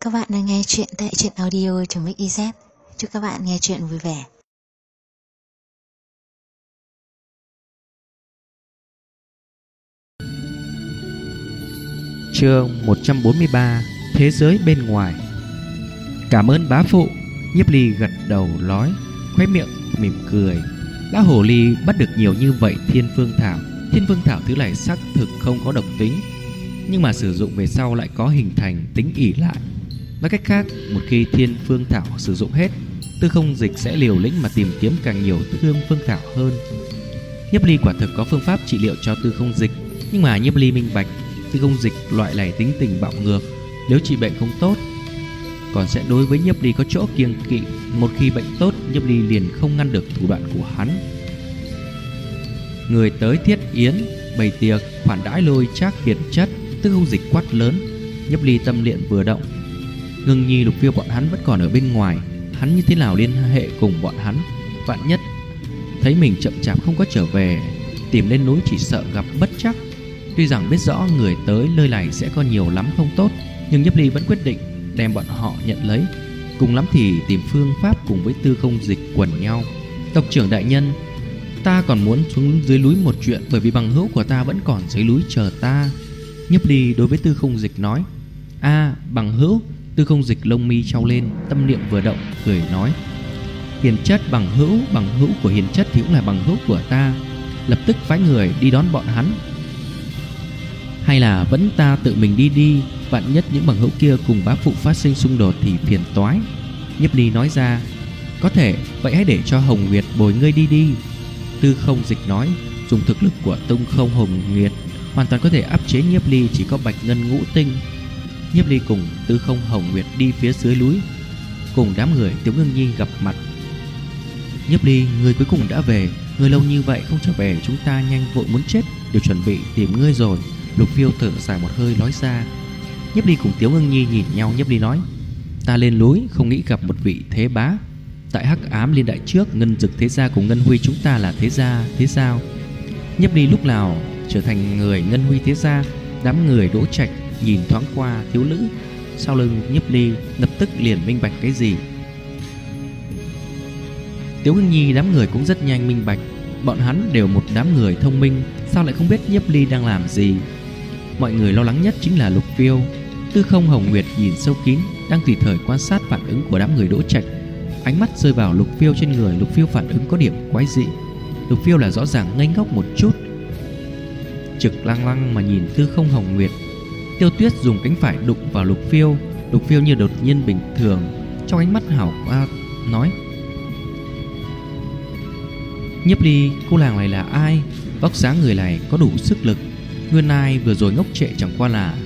Các bạn đang nghe chuyện tại truyện audio.mix.iz. Chúc các bạn nghe chuyện vui vẻ. Chương 143: Thế giới bên ngoài. Cảm ơn bá phụ. Nhiếp Ly gật đầu nói, khóe miệng mỉm cười. Lão hồ ly bắt được nhiều như vậy thiên phương thảo. Thiên phương thảo thứ này xác thực không có độc tính, nhưng mà sử dụng về sau lại có hình thành tính ỷ lại. Nói cách khác, một khi thiên phương thảo sử dụng hết, Tư Không Dịch sẽ liều lĩnh mà tìm kiếm càng nhiều thiên phương thảo hơn. Nhiếp Ly quả thực có phương pháp trị liệu cho Tư Không Dịch, nhưng mà Nhiếp Ly minh bạch Tư Không Dịch loại này tính tình bạo ngược, nếu trị bệnh không tốt còn sẽ đối với Nhiếp Ly có chỗ kiêng kỵ. Một khi bệnh tốt, Nhiếp Ly liền không ngăn được thủ đoạn của hắn. Người tới thiết yến bày tiệc khoản đãi lôi trác hiển chất. Tư Không Dịch quát lớn. Nhiếp Ly tâm niệm vừa động, Ngưng Nhi, Lục Phiêu bọn hắn vẫn còn ở bên ngoài, hắn như thế nào liên hệ cùng bọn hắn? Vạn nhất thấy mình chậm chạp không có trở về, tìm lên núi chỉ sợ gặp bất trắc. Tuy rằng biết rõ người tới nơi này sẽ có nhiều lắm không tốt, nhưng Nhiếp Ly vẫn quyết định đem bọn họ nhận lấy, cùng lắm thì tìm phương pháp cùng với Tư Không Dịch quần nhau. Tộc trưởng đại nhân, ta còn muốn xuống dưới núi một chuyện, bởi vì bằng hữu của ta vẫn còn dưới núi chờ ta. Nhiếp Ly đối với Tư Không Dịch nói. Bằng hữu? Tư Không Dịch lông mi trao lên, tâm niệm vừa động, cười nói, Hiền chất bằng hữu của Hiền chất thì cũng là bằng hữu của ta. Lập tức phái người đi đón bọn hắn, hay là vẫn ta tự mình đi? Vạn nhất những bằng hữu kia cùng bá phụ phát sinh xung đột thì phiền toái. Nhiếp Ly nói ra. Có thể, vậy hãy để cho Hồng Nguyệt bồi ngươi đi. Tư Không Dịch nói. Dùng thực lực của Tung Không Hồng Nguyệt hoàn toàn có thể áp chế Nhiếp Ly chỉ có Bạch Ngân Ngũ Tinh. Nhiếp Ly cùng Tư Không Hồng Nguyệt đi phía dưới núi, cùng đám người Tiểu Ngưng Nhi gặp mặt. Nhiếp Ly, người cuối cùng đã về, người lâu như vậy không trở về, chúng ta nhanh vội muốn chết, đều chuẩn bị tìm ngươi rồi. Lục Phiêu thở dài một hơi nói ra. Nhiếp Ly cùng Tiểu Ngưng Nhi nhìn nhau. Nhiếp Ly nói, ta lên núi không nghĩ gặp một vị thế bá. Tại Hắc Ám Liên Đại trước, Ngân Dực Thế Gia cùng Ngân Huy chúng ta là thế gia, thế sao? Nhiếp Ly lúc nào trở thành người Ngân Huy Thế Gia? Đám người Đỗ Trạch nhìn thoáng qua thiếu nữ sau lưng Nhiếp Ly, lập tức liền minh bạch cái gì. Tiểu Ngưng Nhi đám người cũng rất nhanh minh bạch, bọn hắn đều một đám người thông minh, sao lại không biết Nhiếp Ly đang làm gì. Mọi người lo lắng nhất chính là Lục Phiêu. Tư Không Hồng Nguyệt nhìn sâu kín, đang tùy thời quan sát phản ứng của đám người Đỗ Trạch. Ánh mắt rơi vào Lục Phiêu trên người. Lục Phiêu phản ứng có điểm quái dị. Lục Phiêu là rõ ràng ngây ngốc một chút, trực lăng lăng mà nhìn Tư Không Hồng Nguyệt. Tiêu Tuyết dùng cánh phải đụng vào Lục Phiêu. Lục Phiêu như đột nhiên bình thường, trong ánh mắt hảo qua nói, Nhiếp Ly, cô nàng này là ai? Vóc dáng người này có đủ sức lực. Nguyên lai vừa rồi ngốc trệ chẳng qua là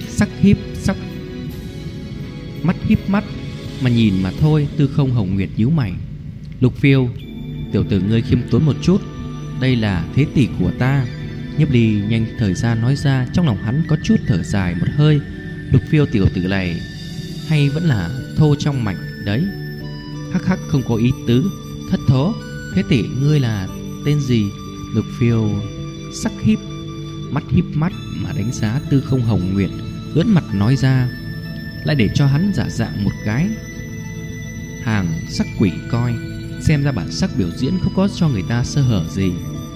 mắt híp mắt mà nhìn mà thôi. Tư Không Hồng Nguyệt nhíu mày. Lục Phiêu, tiểu tử ngươi khiêm tốn một chút, đây là thế tỷ của ta. Nhiếp Ly nhanh thời gian nói ra, trong lòng hắn có chút thở dài một hơi. Lục Phiêu tiểu tử này hay vẫn là thô trong mảnh đấy. Hắc hắc, không có ý tứ. Thất thố, thế tỷ ngươi là tên gì? Lục Phiêu híp mắt mà đánh giá Tư Không Hồng Nguyệt, ưỡn mặt nói ra, lại để cho hắn giả dạng một cái hàng sắc quỷ coi. Xem ra bản sắc biểu diễn không có cho người ta sơ hở gì.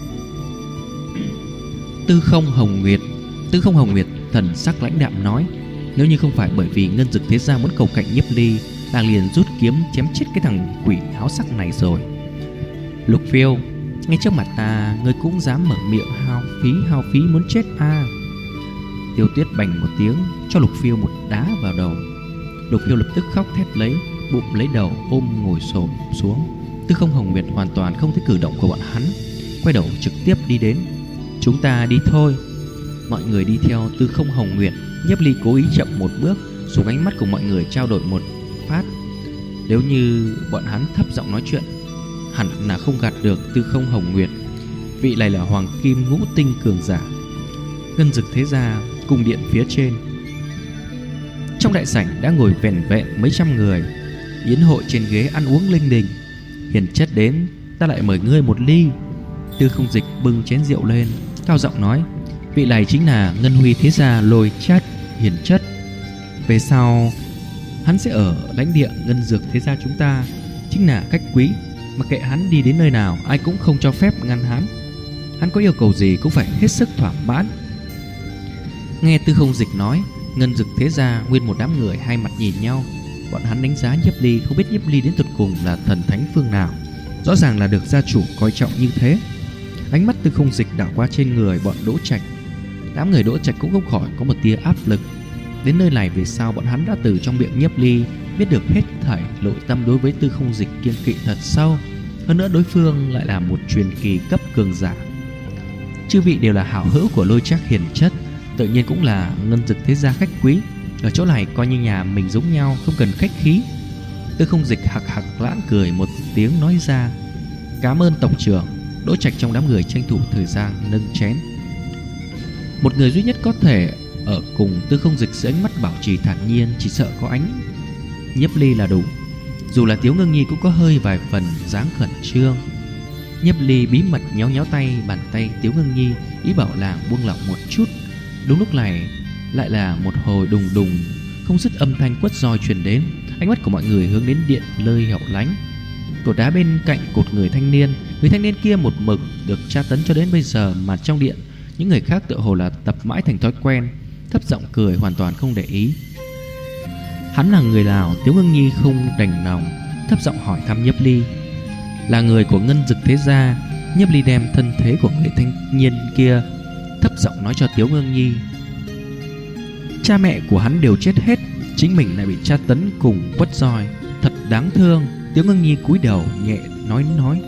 Tư Không Hồng Nguyệt thần sắc lãnh đạm nói, nếu như không phải bởi vì Ngân Dực Thế Gia muốn cầu cạnh Nhiếp Ly, nàng liền rút kiếm chém chết cái thằng quỷ áo sắc này rồi. Lục Phiêu, ngay trước mặt ta ngươi cũng dám mở miệng hao phí muốn chết à? Tiêu Tuyết bành một tiếng cho Lục Phiêu một đá vào đầu. Lục Phiêu lập tức khóc thét lấy, bụng lấy đầu ôm ngồi xổm xuống. Tư Không Hồng Nguyệt hoàn toàn không thấy cử động của bọn hắn, quay đầu trực tiếp đi đến. Chúng ta đi thôi. Mọi người đi theo Tư Không Hồng Nguyệt. Nhiếp Ly cố ý chậm một bước, dùng ánh mắt cùng mọi người trao đổi một phát. Nếu như bọn hắn thấp giọng nói chuyện, hẳn là không gạt được Tư Không Hồng Nguyệt. Vị này là Hoàng Kim Ngũ Tinh cường giả. Ngân Dực Thế Gia cung điện phía trên, trong đại sảnh đã ngồi vẻn vẹn mấy trăm người. Yến hội trên ghế ăn uống linh đình. Hiền chất đến, ta lại mời ngươi một ly. Tư Không Dịch bưng chén rượu lên, cao giọng nói, vị này chính là Ngân Huy Thế Gia Lôi Trác Hiền chất. Về sau Hắn sẽ ở lãnh địa ngân dược thế gia chúng ta, chính là khách quý. Mặc kệ hắn đi đến nơi nào, ai cũng không cho phép ngăn hắn. Hắn có yêu cầu gì cũng phải hết sức thỏa mãn. Nghe Tư Không Dịch nói, ngân dực thế gia nguyên một đám người hai mặt nhìn nhau. Bọn hắn đánh giá Nhiếp Ly, không biết Nhiếp Ly đến tột cùng là thần thánh phương nào. Rõ ràng là được gia chủ coi trọng như thế. Ánh mắt Tư Không Dịch đảo qua trên người bọn Đỗ Trạch. Đám người Đỗ Trạch cũng không khỏi có một tia áp lực. Đến nơi này về sau bọn hắn đã từ trong miệng Nhiếp Ly biết được hết thảy nội tâm đối với Tư Không Dịch kiêng kỵ thật sâu. Hơn nữa đối phương lại là một truyền kỳ cấp cường giả. Chư vị đều là hảo hữu của Lôi Trác hiền chất, tự nhiên cũng là ngân dực thế gia khách quý. Ở chỗ này coi như nhà mình giống nhau, không cần khách khí. Tư Không Dịch hạc hạc lãng cười một tiếng nói ra: cảm ơn tộc trưởng. Đỗ Trạch trong đám người tranh thủ thời gian nâng chén. Một người duy nhất có thể ở cùng Tư Không Dịch dưới ánh mắt bảo trì thản nhiên, chỉ sợ có ánh Nhiếp Ly là đủ. Dù là Tiếu Ngưng Nhi cũng có hơi vài phần dáng khẩn trương. Nhiếp Ly bí mật nhéo nhéo bàn tay Tiếu Ngưng Nhi, ý bảo làng buông lỏng một chút. Đúng lúc này lại là một hồi đùng đùng không dứt âm thanh quất roi truyền đến. Ánh mắt của mọi người hướng đến điện lơi hẻo lánh, cột đá bên cạnh cột người thanh niên. Người thanh niên kia một mực được tra tấn cho đến bây giờ, mà trong điện những người khác tựa hồ là tập mãi thành thói quen, thấp giọng cười hoàn toàn không để ý. Hắn là người nào? Tiếu Ngưng Nhi không đành lòng, thấp giọng hỏi thăm Nhiếp Ly. Là người của ngân dực thế gia. Nhiếp Ly đem thân thế của người thanh niên kia thấp giọng nói cho Tiếu Ngưng Nhi. Cha mẹ của hắn đều chết hết, chính mình lại bị tra tấn cùng quất roi, thật đáng thương. Tiếu Ngưng Nhi cúi đầu nhẹ nói.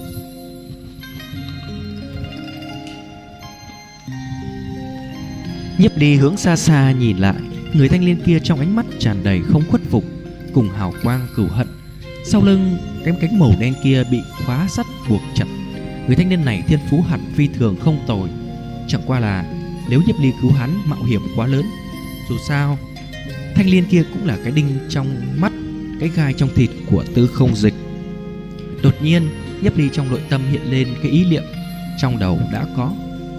Nhiếp Ly hướng xa xa nhìn lại, người thanh niên kia trong ánh mắt tràn đầy không khuất phục cùng hào quang cừu hận. Sau lưng cái cánh màu đen kia bị khóa sắt buộc chặt. Người thanh niên này thiên phú hẳn phi thường không tồi, chẳng qua là nếu Nhiếp Ly cứu hắn mạo hiểm quá lớn. Dù sao thanh niên kia cũng là cái đinh trong mắt, cái gai trong thịt của Tư Không Dịch. Đột nhiên Nhiếp Ly trong nội tâm hiện lên cái ý niệm trong đầu đã có.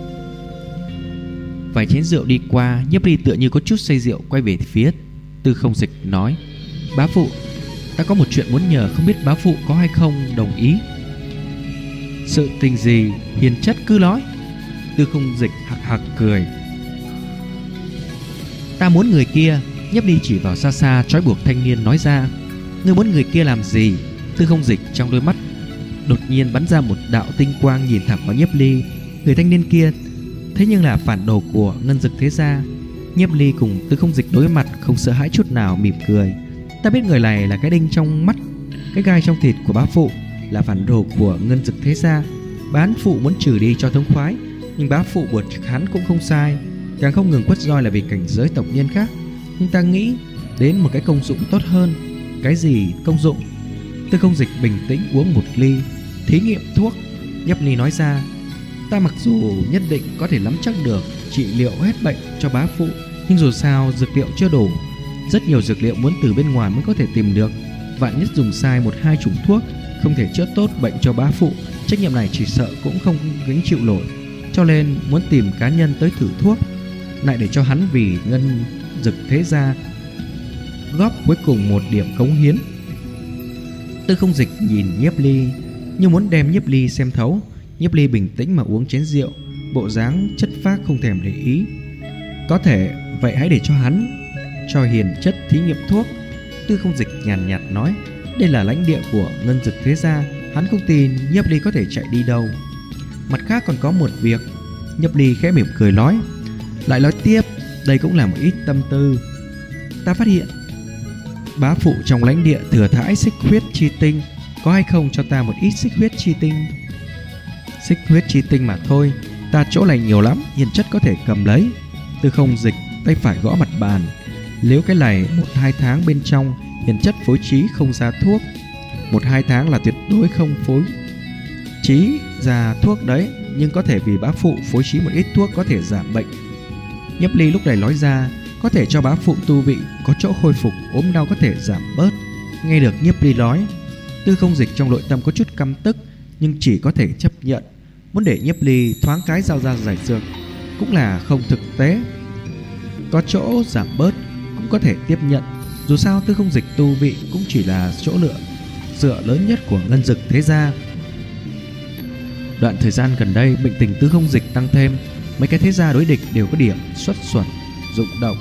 Vài chén rượu đi qua, Nhiếp Ly tựa như có chút say rượu quay về phía Tư Không Dịch nói: bá phụ, ta có một chuyện muốn nhờ, không biết bá phụ có hay không đồng ý. Sự tình gì? Hiền chất cứ nói. Tư Không Dịch hạc hạc cười. Ta muốn người kia. Nhiếp Ly chỉ vào xa xa trói buộc thanh niên nói ra. Ngươi muốn người kia làm gì? Tư Không Dịch trong đôi mắt đột nhiên bắn ra một đạo tinh quang nhìn thẳng vào Nhiếp Ly. Người thanh niên kia thế nhưng là phản đồ của ngân dực thế gia. Nhiếp Ly cùng Tư Không Dịch đối mặt không sợ hãi chút nào, mỉm cười. Ta biết người này là cái đinh trong mắt, cái gai trong thịt của bá phụ, là phản đồ của ngân dực thế gia. Bán phụ muốn trừ đi cho thống khoái, nhưng bá phụ buộc hắn cũng không sai, càng không ngừng quất roi là vì cảnh giới tộc nhân khác. Nhưng ta nghĩ đến một cái công dụng tốt hơn. Cái gì công dụng? Tư Không Dịch bình tĩnh uống một ly, thí nghiệm thuốc. Nhiếp Ly nói ra: ta mặc dù nhất định có thể nắm chắc được trị liệu hết bệnh cho bá phụ, nhưng dù sao dược liệu chưa đủ. Rất nhiều dược liệu muốn từ bên ngoài mới có thể tìm được. Vạn nhất dùng sai một hai chủng thuốc, không thể chữa tốt bệnh cho bá phụ, trách nhiệm này chỉ sợ cũng không gánh chịu nổi. Cho nên muốn tìm cá nhân tới thử thuốc, lại để cho hắn vì ngân dực thế gia góp cuối cùng một điểm cống hiến. Tư Không Dịch nhìn Nhiếp Ly như muốn đem Nhiếp Ly xem thấu. Nhiếp Ly bình tĩnh mà uống chén rượu, bộ dáng chất phác không thèm để ý. Có thể vậy hãy để cho hắn cho hiền chất thí nghiệm thuốc. Tư Không Dịch nhàn nhạt nói. Đây là lãnh địa của ngân dực thế gia, hắn không tin Nhiếp Ly có thể chạy đi đâu. Mặt khác còn có một việc. Nhiếp Ly khẽ mỉm cười nói. Lại nói tiếp, đây cũng là một ít tâm tư. Ta phát hiện bá phụ trong lãnh địa thừa thãi xích huyết chi tinh, có hay không cho ta một ít xích huyết chi tinh? Xích huyết chi tinh mà thôi, ta chỗ này nhiều lắm, hiền chất có thể cầm lấy. Tư Không Dịch tay phải gõ mặt bàn. Nếu cái này 1-2 tháng bên trong hiền chất phối trí không ra thuốc, 1-2 tháng là tuyệt đối không phối trí ra thuốc đấy, nhưng có thể vì bá phụ phối trí một ít thuốc có thể giảm bệnh. Nhiếp Ly lúc này nói ra, có thể cho bá phụ tu vị có chỗ khôi phục, ốm đau có thể giảm bớt. Nghe được Nhiếp Ly nói, Tư Không Dịch trong nội tâm có chút căm tức, nhưng chỉ có thể chấp nhận. Muốn để Nhiếp Ly thoáng cái giao ra giải dược cũng là không thực tế. Có chỗ giảm bớt cũng có thể tiếp nhận. Dù sao Tư Không Dịch tu vị cũng chỉ là chỗ dựa lớn nhất của Ngân Dực thế gia. Đoạn thời gian gần đây bệnh tình Tư Không Dịch tăng thêm, mấy cái thế gia đối địch đều có điểm xuất xuẩn dụng động.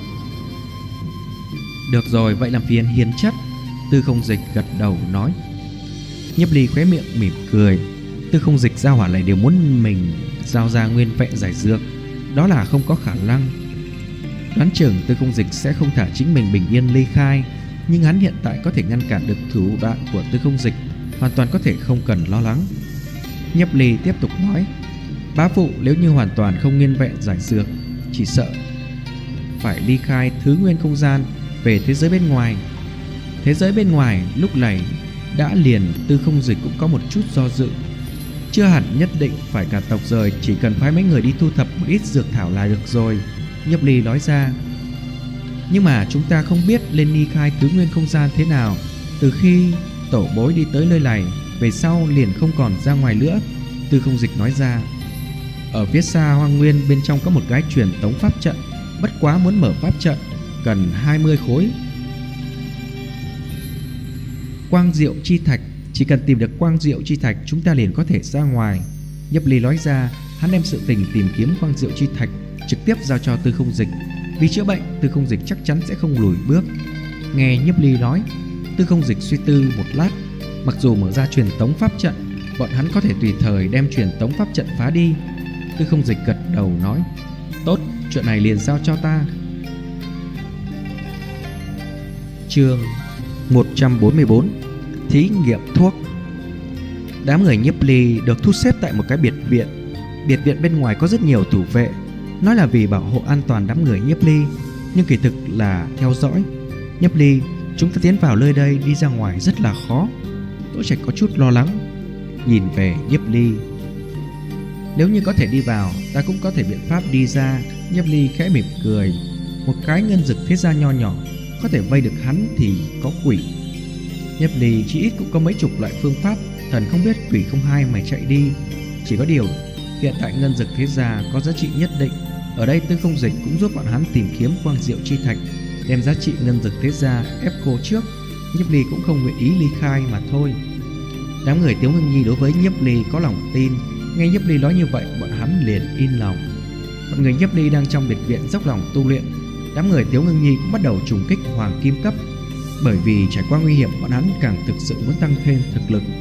Được rồi, vậy làm phiền Hiền chất. Tư Không Dịch gật đầu nói. Nhiếp Ly khóe miệng mỉm cười. Tư Không Dịch gia hỏa này đều muốn mình giao ra nguyên vẹn giải dược, đó là không có khả năng. Đoán chừng Tư Không Dịch sẽ không thả chính mình bình yên ly khai, nhưng hắn hiện tại có thể ngăn cản được thủ đoạn của Tư Không Dịch, hoàn toàn có thể không cần lo lắng. Nhiếp Ly tiếp tục nói. Bá phụ nếu như hoàn toàn không nguyên vẹn giải dược, chỉ sợ phải ly khai thứ nguyên không gian về thế giới bên ngoài. Thế giới bên ngoài lúc này đã liền Tư Không Dịch cũng có một chút do dự. Chưa hẳn nhất định phải cả tộc rời, chỉ cần phái mấy người đi thu thập một ít dược thảo là được rồi, Nhiếp Ly nói ra. Nhưng mà chúng ta không biết lên ly khai thứ nguyên không gian thế nào. Từ khi tổ bối đi tới nơi này, về sau liền không còn ra ngoài nữa, Tư Không Dịch nói ra. Ở phía xa hoang nguyên bên trong có một cái truyền tống pháp trận, bất quá muốn mở pháp trận cần 20 khối quang diệu chi thạch. Chỉ cần tìm được quang diệu chi thạch, chúng ta liền có thể ra ngoài. Nhiếp Ly nói ra. Hắn đem sự tình tìm kiếm quang diệu chi thạch trực tiếp giao cho Tư Không Dịch. Vì chữa bệnh, Tư Không Dịch chắc chắn sẽ không lùi bước. Nghe Nhiếp Ly nói, Tư Không Dịch suy tư một lát. Mặc dù mở ra truyền tống pháp trận, bọn hắn có thể tùy thời đem truyền tống pháp trận phá đi. Tư Không Dịch gật đầu nói. Tốt, chuyện này liền giao cho ta. Chương 144. Thí nghiệm thuốc. Đám người Nhiếp Ly được thu xếp tại một cái biệt viện. Biệt viện bên ngoài có rất nhiều thủ vệ, nói là vì bảo hộ an toàn đám người Nhiếp Ly, nhưng kỳ thực là theo dõi. Nhiếp Ly, chúng ta tiến vào nơi đây đi ra ngoài rất là khó. Đỗ Trạch có chút lo lắng, nhìn về Nhiếp Ly. Nếu như có thể đi vào, ta cũng có thể biện pháp đi ra. Nhiếp Ly khẽ mỉm cười. Một cái Ngân Dực thế gia nho nhỏ có thể vây được hắn thì có quỷ. Nhiếp Ly chỉ ít cũng có mấy chục loại phương pháp, thần không biết quỷ không hay mày chạy đi. Chỉ có điều hiện tại Ngân Dực thế gia có giá trị nhất định. Ở đây Tư Không Dịch cũng giúp bọn hắn tìm kiếm quang diệu chi thạch, đem giá trị Ngân Dực thế gia ép cô trước. Nhiếp Ly cũng không nguyện ý ly khai mà thôi. Đám người Tiếu Ngưng Nhi đối với Nhiếp Ly có lòng tin. Nghe Nhiếp Ly nói như vậy, bọn hắn liền yên lòng. Bọn người Nhiếp Ly đang trong biệt viện dốc lòng tu luyện. Đám người Tiếu Ngưng Nhi cũng bắt đầu trùng kích hoàng kim cấp. Bởi vì trải qua nguy hiểm, bọn hắn càng thực sự muốn tăng thêm thực lực.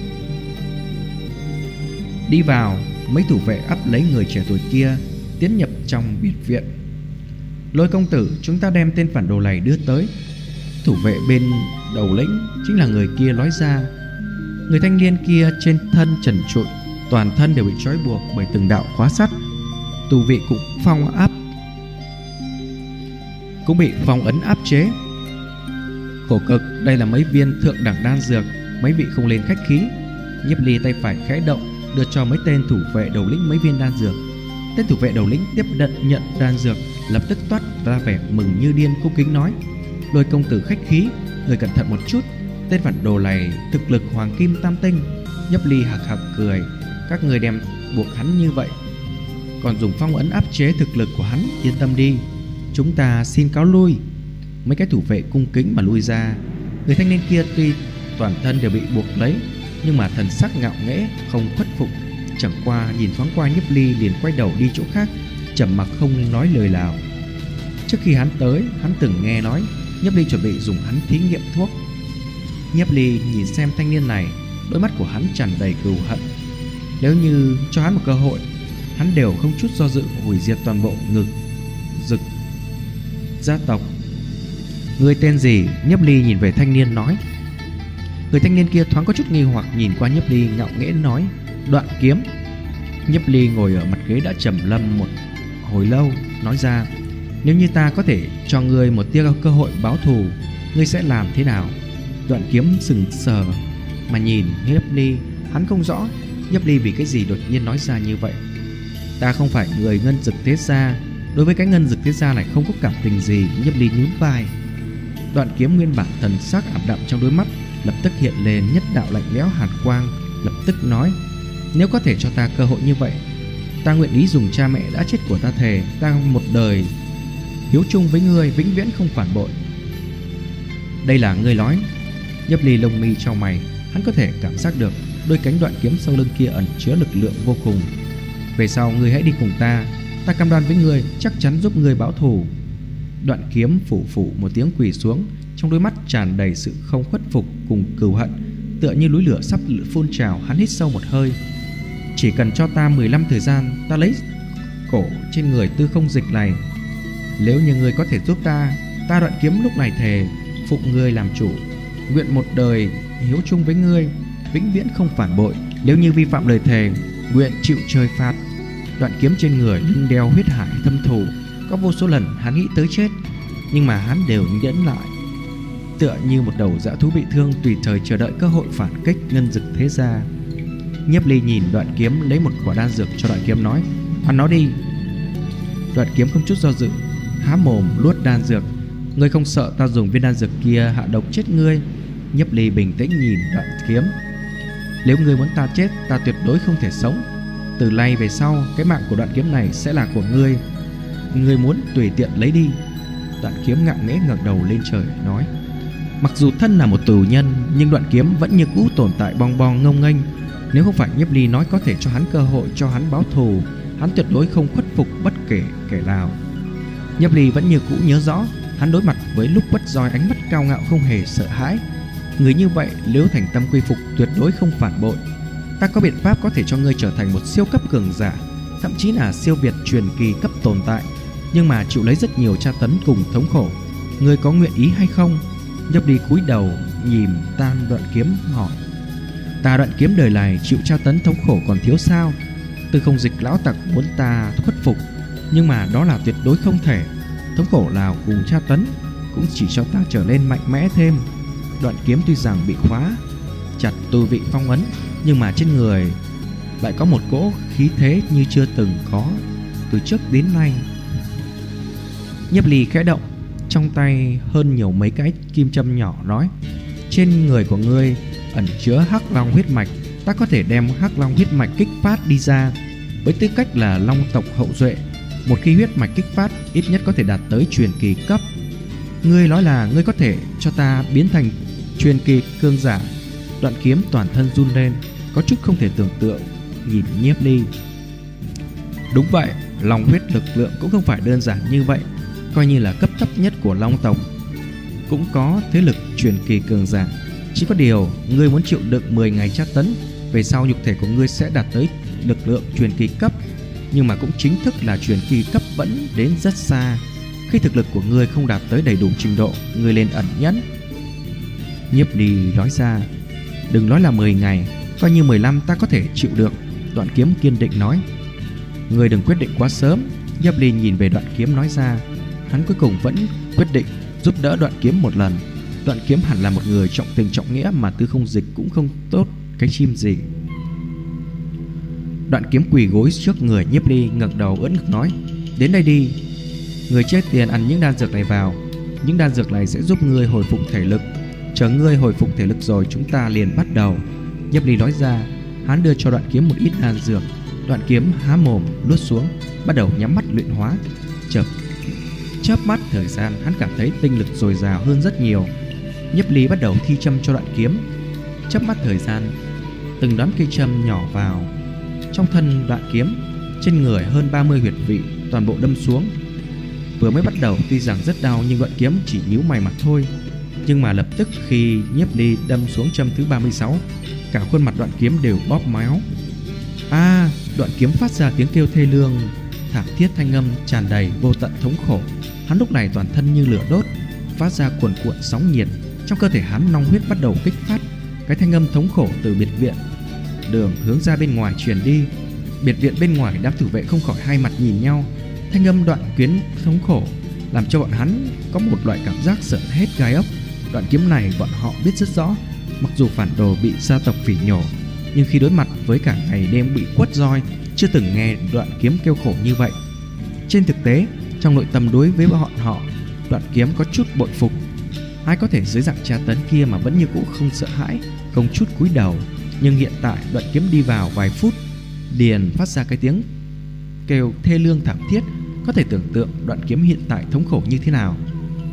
Đi vào, mấy thủ vệ ắp lấy người trẻ tuổi kia, tiến nhập trong biệt viện. Lôi công tử, chúng ta đem tên phản đồ này đưa tới. Thủ vệ bên đầu lĩnh chính là người kia nói ra. Người thanh niên kia trên thân trần trụi, toàn thân đều bị trói buộc bởi từng đạo khóa sắt, tu vị cũng bị phong ấn áp chế. Khổ cực, đây là mấy viên thượng đẳng đan dược, mấy vị không lên khách khí. Nhiếp Ly tay phải khẽ động, đưa cho mấy tên thủ vệ đầu lĩnh mấy viên đan dược. Tên thủ vệ đầu lĩnh tiếp nhận đan dược, lập tức toát ra vẻ mừng như điên, cung kính nói. Lôi công tử khách khí, người cẩn thận một chút. Tên phản đồ này thực lực hoàng kim tam tinh. Nhiếp Ly hạc hạc cười. Các người đem buộc hắn như vậy, còn dùng phong ấn áp chế thực lực của hắn, yên tâm đi, chúng ta xin cáo lui. Mấy cái thủ vệ cung kính mà lui ra. Người thanh niên kia tuy toàn thân đều bị buộc lấy, nhưng mà thần sắc ngạo nghễ, không khuất phục. Chẳng qua nhìn thoáng qua Nhiếp Ly liền quay đầu đi chỗ khác, trầm mặc không nói lời nào. Trước khi hắn tới, hắn từng nghe nói Nhiếp Ly chuẩn bị dùng hắn thí nghiệm thuốc. Nhiếp Ly nhìn xem thanh niên này, đôi mắt của hắn tràn đầy cừu hận. Nếu như cho hắn một cơ hội, hắn đều không chút do dự hủy diệt toàn bộ Ngực Dực gia tộc. Người tên gì? Nhiếp Ly nhìn về thanh niên nói. Người thanh niên kia thoáng có chút nghi hoặc, nhìn qua Nhiếp Ly ngạo nghễ nói. Đoạn Kiếm. Nhiếp Ly ngồi ở mặt ghế đã trầm lâm một hồi lâu, nói ra. Nếu như ta có thể cho ngươi một tia cơ hội báo thù, ngươi sẽ làm thế nào? Đoạn Kiếm sừng sờ mà nhìn Nhiếp Ly. Hắn không rõ Nhiếp Ly vì cái gì đột nhiên nói ra như vậy. Ta không phải người Ngân Dực thế gia, đối với cái Ngân Dực thế gia này không có cảm tình gì. Nhiếp Ly nhún vai. Đoạn Kiếm nguyên bản thần sắc ảm đạm trong đôi mắt lập tức hiện lên nhất đạo lạnh lẽo hàn quang, lập tức nói. Nếu có thể cho ta cơ hội như vậy, ta nguyện ý dùng cha mẹ đã chết của ta thề, ta một đời hiếu chung với ngươi, vĩnh viễn không phản bội. Đây là ngươi nói. Nhiếp Ly lông mi chau mày, hắn có thể cảm giác được đôi cánh đoạn kiếm sau lưng kia ẩn chứa lực lượng vô cùng. Về sau ngươi hãy đi cùng ta, ta cam đoan với ngươi chắc chắn giúp ngươi báo thù. Đoạn kiếm phủ phủ một tiếng quỳ xuống, trong đôi mắt tràn đầy sự không khuất phục cùng cừu hận, tựa như núi lửa sắp phun trào. Hắn hít sâu một hơi. Chỉ cần cho ta 15 thời gian, ta lấy cổ trên người Tư Không Dịch này. Nếu như ngươi có thể giúp ta, ta Đoạn Kiếm lúc này thề phụng ngươi làm chủ, nguyện một đời hiếu chung với ngươi, vĩnh viễn không phản bội. Nếu như vi phạm lời thề, nguyện chịu trời phạt. Đoạn kiếm trên người lưng đeo huyết hải thâm thù, có vô số lần hắn nghĩ tới chết, nhưng mà hắn đều nhẫn lại, tựa như một đầu dã thú bị thương tùy thời chờ đợi cơ hội phản kích. Ngân Dực thế gia. Nhiếp Ly nhìn Đoạn Kiếm lấy một quả đan dược cho Đoạn Kiếm, nói: ăn nó đi. Đoạn Kiếm không chút do dự há mồm luốt đan dược. Ngươi không sợ ta dùng viên đan dược kia hạ độc chết ngươi? Nhiếp Ly bình tĩnh nhìn Đoạn Kiếm. Nếu ngươi muốn ta chết, ta tuyệt đối không thể sống. Từ nay về sau, cái mạng của Đoạn Kiếm này sẽ là của ngươi. Ngươi muốn tùy tiện lấy đi. Đoạn Kiếm ngạo nghễ ngẩng đầu lên trời nói: mặc dù thân là một tù nhân, nhưng Đoạn Kiếm vẫn như cũ tồn tại bong bong ngông nghênh. Nếu không phải Nhiếp Ly nói có thể cho hắn cơ hội, cho hắn báo thù, hắn tuyệt đối không khuất phục bất kể kẻ nào. Nhiếp Ly vẫn như cũ nhớ rõ, hắn đối mặt với Lúc Bất Roi ánh mắt cao ngạo không hề sợ hãi. Người như vậy nếu thành tâm quy phục tuyệt đối không phản bội. Ta có biện pháp có thể cho ngươi trở thành một siêu cấp cường giả, thậm chí là siêu việt truyền kỳ cấp tồn tại, nhưng mà chịu lấy rất nhiều tra tấn cùng thống khổ. Ngươi có nguyện ý hay không? Nhiếp Ly cúi đầu nhìn Tam Đoạn Kiếm hỏi: ta Đoạn Kiếm đời này chịu tra tấn thống khổ còn thiếu sao? Tư Không Dịch lão tặc muốn ta khuất phục, nhưng mà đó là tuyệt đối không thể. Thống khổ nào cùng tra tấn cũng chỉ cho ta trở nên mạnh mẽ thêm. Đoạn Kiếm tuy rằng bị khóa chặt tu vị phong ấn, nhưng mà trên người lại có một cỗ khí thế như chưa từng có từ trước đến nay. Nhiếp Ly khẽ động, trong tay hơn nhiều mấy cái kim châm nhỏ, nói: trên người của ngươi ẩn chứa Hắc Long huyết mạch, ta có thể đem Hắc Long huyết mạch kích phát đi ra. Với tư cách là Long tộc hậu duệ, một khi huyết mạch kích phát ít nhất có thể đạt tới truyền kỳ cấp. Ngươi nói là ngươi có thể cho ta biến thành truyền kỳ cường giả? Đoạn Kiếm toàn thân run lên, có chút không thể tưởng tượng nhìn Nhiếp Ly. Đúng vậy, Long huyết lực lượng cũng không phải đơn giản như vậy. Coi như là cấp thấp nhất của Long tộc cũng có thế lực truyền kỳ cường giả. Chỉ có điều ngươi muốn chịu đựng 10 ngày tra tấn, về sau nhục thể của ngươi sẽ đạt tới lực lượng truyền kỳ cấp, nhưng mà cũng chính thức là truyền kỳ cấp vẫn đến rất xa. Khi thực lực của ngươi không đạt tới đầy đủ trình độ, ngươi lên ẩn nhẫn. Nhiếp Ly nói ra: đừng nói là 10 ngày, coi như 15 ta có thể chịu được. Đoạn Kiếm kiên định nói: ngươi đừng quyết định quá sớm. Nhiếp Ly nhìn về Đoạn Kiếm nói ra: hắn cuối cùng vẫn quyết định giúp đỡ Đoạn Kiếm một lần. Đoạn Kiếm hẳn là một người trọng tình trọng nghĩa, mà Tư Không Dịch cũng không tốt cái chim gì. Đoạn Kiếm quỳ gối trước người Nhiếp Ly, ngẩng đầu ưỡn ngực nói: đến đây đi. Người chết tiền ăn những đan dược này vào. Những đan dược này sẽ giúp ngươi hồi phục thể lực. Chờ ngươi hồi phục thể lực rồi chúng ta liền bắt đầu. Nhiếp Ly nói ra. Hắn đưa cho Đoạn Kiếm một ít đan dược. Đoạn Kiếm há mồm nuốt xuống, bắt đầu nhắm mắt luyện hóa. Chớp mắt thời gian, hắn cảm thấy tinh lực dồi dào hơn rất nhiều. Nhiếp Ly bắt đầu thi châm cho Đoạn Kiếm. Chớp mắt thời gian, từng đám cây châm nhỏ vào trong thân Đoạn Kiếm. Trên người hơn 30 huyệt vị toàn bộ đâm xuống. Vừa mới bắt đầu tuy rằng rất đau, nhưng Đoạn Kiếm chỉ nhíu mày mặt thôi. Nhưng mà lập tức khi Nhiếp Ly đâm xuống châm thứ 36, cả khuôn mặt Đoạn Kiếm đều bóp máu. Đoạn Kiếm phát ra tiếng kêu thê lương thảm thiết, thanh âm tràn đầy vô tận thống khổ. Hắn lúc này toàn thân như lửa đốt, phát ra cuồn cuộn sóng nhiệt. Trong cơ thể hắn long huyết bắt đầu kích phát. Cái thanh âm thống khổ từ biệt viện đường hướng ra bên ngoài truyền đi. Biệt viện bên ngoài, đám thủ vệ không khỏi hai mặt nhìn nhau. Thanh âm Đoạn Kiếm thống khổ làm cho bọn hắn có một loại cảm giác sởn hết gai ốc. Đoạn Kiếm này bọn họ biết rất rõ, mặc dù phản đồ bị gia tộc phỉ nhổ, nhưng khi đối mặt với cả ngày đêm bị quất roi, chưa từng nghe Đoạn Kiếm kêu khổ như vậy. Trên thực tế, trong nội tâm đối với bọn họ, Đoạn Kiếm có chút bội phục. Ai có thể dưới dạng tra tấn kia mà vẫn như cũ không sợ hãi, không chút cúi đầu. Nhưng hiện tại Đoạn Kiếm đi vào vài phút liền phát ra cái tiếng kêu thê lương thảm thiết. Có thể tưởng tượng Đoạn Kiếm hiện tại thống khổ như thế nào.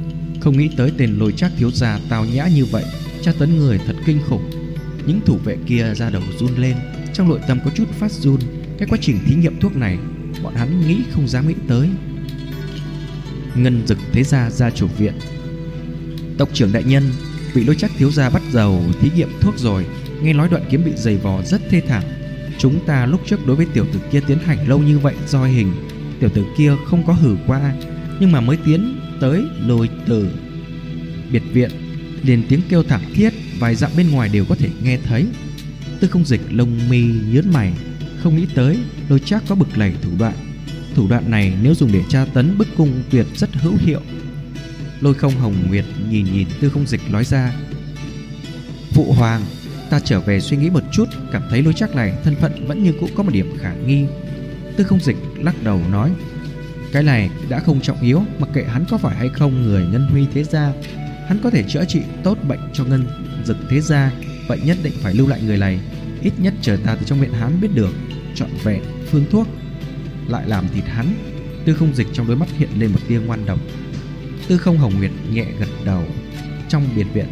Không nghĩ tới tên Lôi Trác thiếu gia tào nhã như vậy, tra tấn người thật kinh khủng. Những thủ vệ kia da đầu run lên, trong nội tâm có chút phát run. Cái quá trình thí nghiệm thuốc này bọn hắn nghĩ không dám nghĩ tới. Ngân Dực thế gia gia chủ viện: tộc trưởng đại nhân, vị Lôi Trác thiếu gia bắt đầu thí nghiệm thuốc rồi. Nghe nói đoạn kiếm bị giày vò rất thê thảm. Chúng ta lúc trước đối với tiểu tử kia tiến hành lâu như vậy roi hình, tiểu tử kia không có hử qua, nhưng mà mới tiến tới Lôi Tử biệt viện, liền tiếng kêu thảm thiết vài dặm bên ngoài đều có thể nghe thấy. Tư Không Dịch lông mi nhướng mày, không nghĩ tới Lôi Trác có bực này thủ đoạn. Thủ đoạn này nếu dùng để tra tấn bức cung tuyệt rất hữu hiệu. Lôi Không Hồng Nguyệt nhìn Tư Không Dịch nói ra: phụ hoàng, ta trở về suy nghĩ một chút, cảm thấy Lôi Trác này thân phận vẫn như cũ có một điểm khả nghi. Tư Không Dịch lắc đầu nói: cái này đã không trọng yếu, mặc kệ hắn có phải hay không người Ngân Huy thế gia, hắn có thể chữa trị tốt bệnh cho Ngân Dực thế gia, vậy nhất định phải lưu lại người này. Ít nhất chờ ta từ trong miệng hắn biết được trọn vẹn phương thuốc, lại làm thịt hắn. Tư Không Dịch trong đôi mắt hiện lên một tia ngoan độc. Tư Không Hồng Nguyệt nhẹ gật đầu. Trong biệt viện: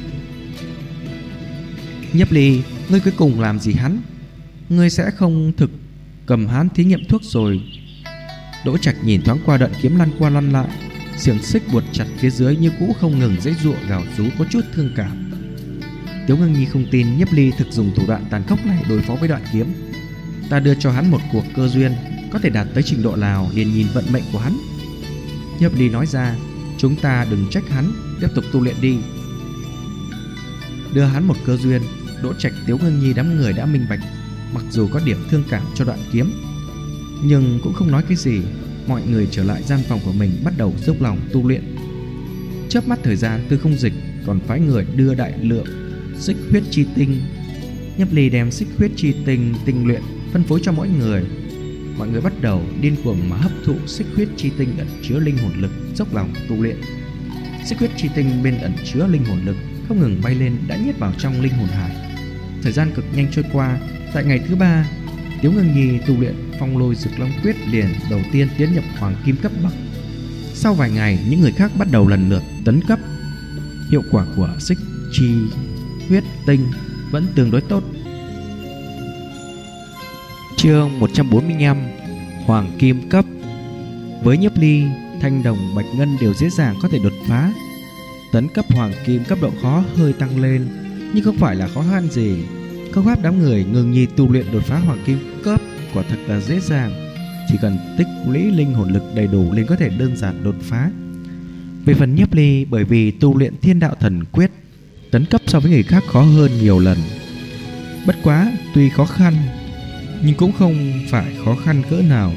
Nhiếp Ly, ngươi cuối cùng làm gì hắn? Ngươi sẽ không thực cầm hắn thí nghiệm thuốc rồi? Đỗ Trạch nhìn thoáng qua đoạn kiếm lăn qua lăn lại, xiềng xích buộc chặt phía dưới như cũ không ngừng giãy giụa gào rú, có chút thương cảm. Tiếu Ngưng Nhi không tin Nhiếp Ly thực dùng thủ đoạn tàn khốc này đối phó với đoạn kiếm. Ta đưa cho hắn một cuộc cơ duyên, có thể đạt tới trình độ nào liền nhìn vận mệnh của hắn. Nhiếp Ly nói ra: chúng ta đừng trách hắn, tiếp tục tu luyện đi. Đưa hắn một cơ duyên. Đỗ Trạch, Tiếu Ngưng Nhi đám người đã minh bạch, mặc dù có điểm thương cảm cho đoạn kiếm, nhưng cũng không nói cái gì. Mọi người trở lại gian phòng của mình, bắt đầu dốc lòng tu luyện. Chớp mắt thời gian, Tư Không Dịch còn phái người đưa đại lượng xích huyết chi tinh. Nhiếp Ly đem xích huyết chi tinh tinh luyện phân phối cho mỗi người. Mọi người bắt đầu điên cuồng mà hấp thụ xích huyết chi tinh ẩn chứa linh hồn lực, dốc lòng tu luyện. Xích huyết chi tinh bên ẩn chứa linh hồn lực không ngừng bay lên, đã nhét vào trong linh hồn hải. Thời gian cực nhanh trôi qua. Tại ngày thứ 3, Tiếu Ngưng Nhi tu luyện Phong Lôi Dực Long Quyết liền đầu tiên tiến nhập hoàng kim cấp bậc. Sau vài ngày, những người khác bắt đầu lần lượt tấn cấp. Hiệu quả của xích chi huyết tinh vẫn tương đối tốt. Chương 145: Hoàng kim cấp. Với Nhiếp Ly, Thanh Đồng, Bạch Ngân đều dễ dàng có thể đột phá. Tấn cấp hoàng kim cấp độ khó hơi tăng lên, nhưng không phải là khó khăn gì. Công pháp đám người Ngưng Nhi tu luyện đột phá hoàng kim cấp quả thật là dễ dàng, chỉ cần tích lũy linh hồn lực đầy đủ liền có thể đơn giản đột phá. Về phần Nhiếp Ly, bởi vì tu luyện Thiên Đạo Thần Quyết, tấn cấp so với người khác khó hơn nhiều lần. Bất quá tuy khó khăn nhưng cũng không phải khó khăn cỡ nào.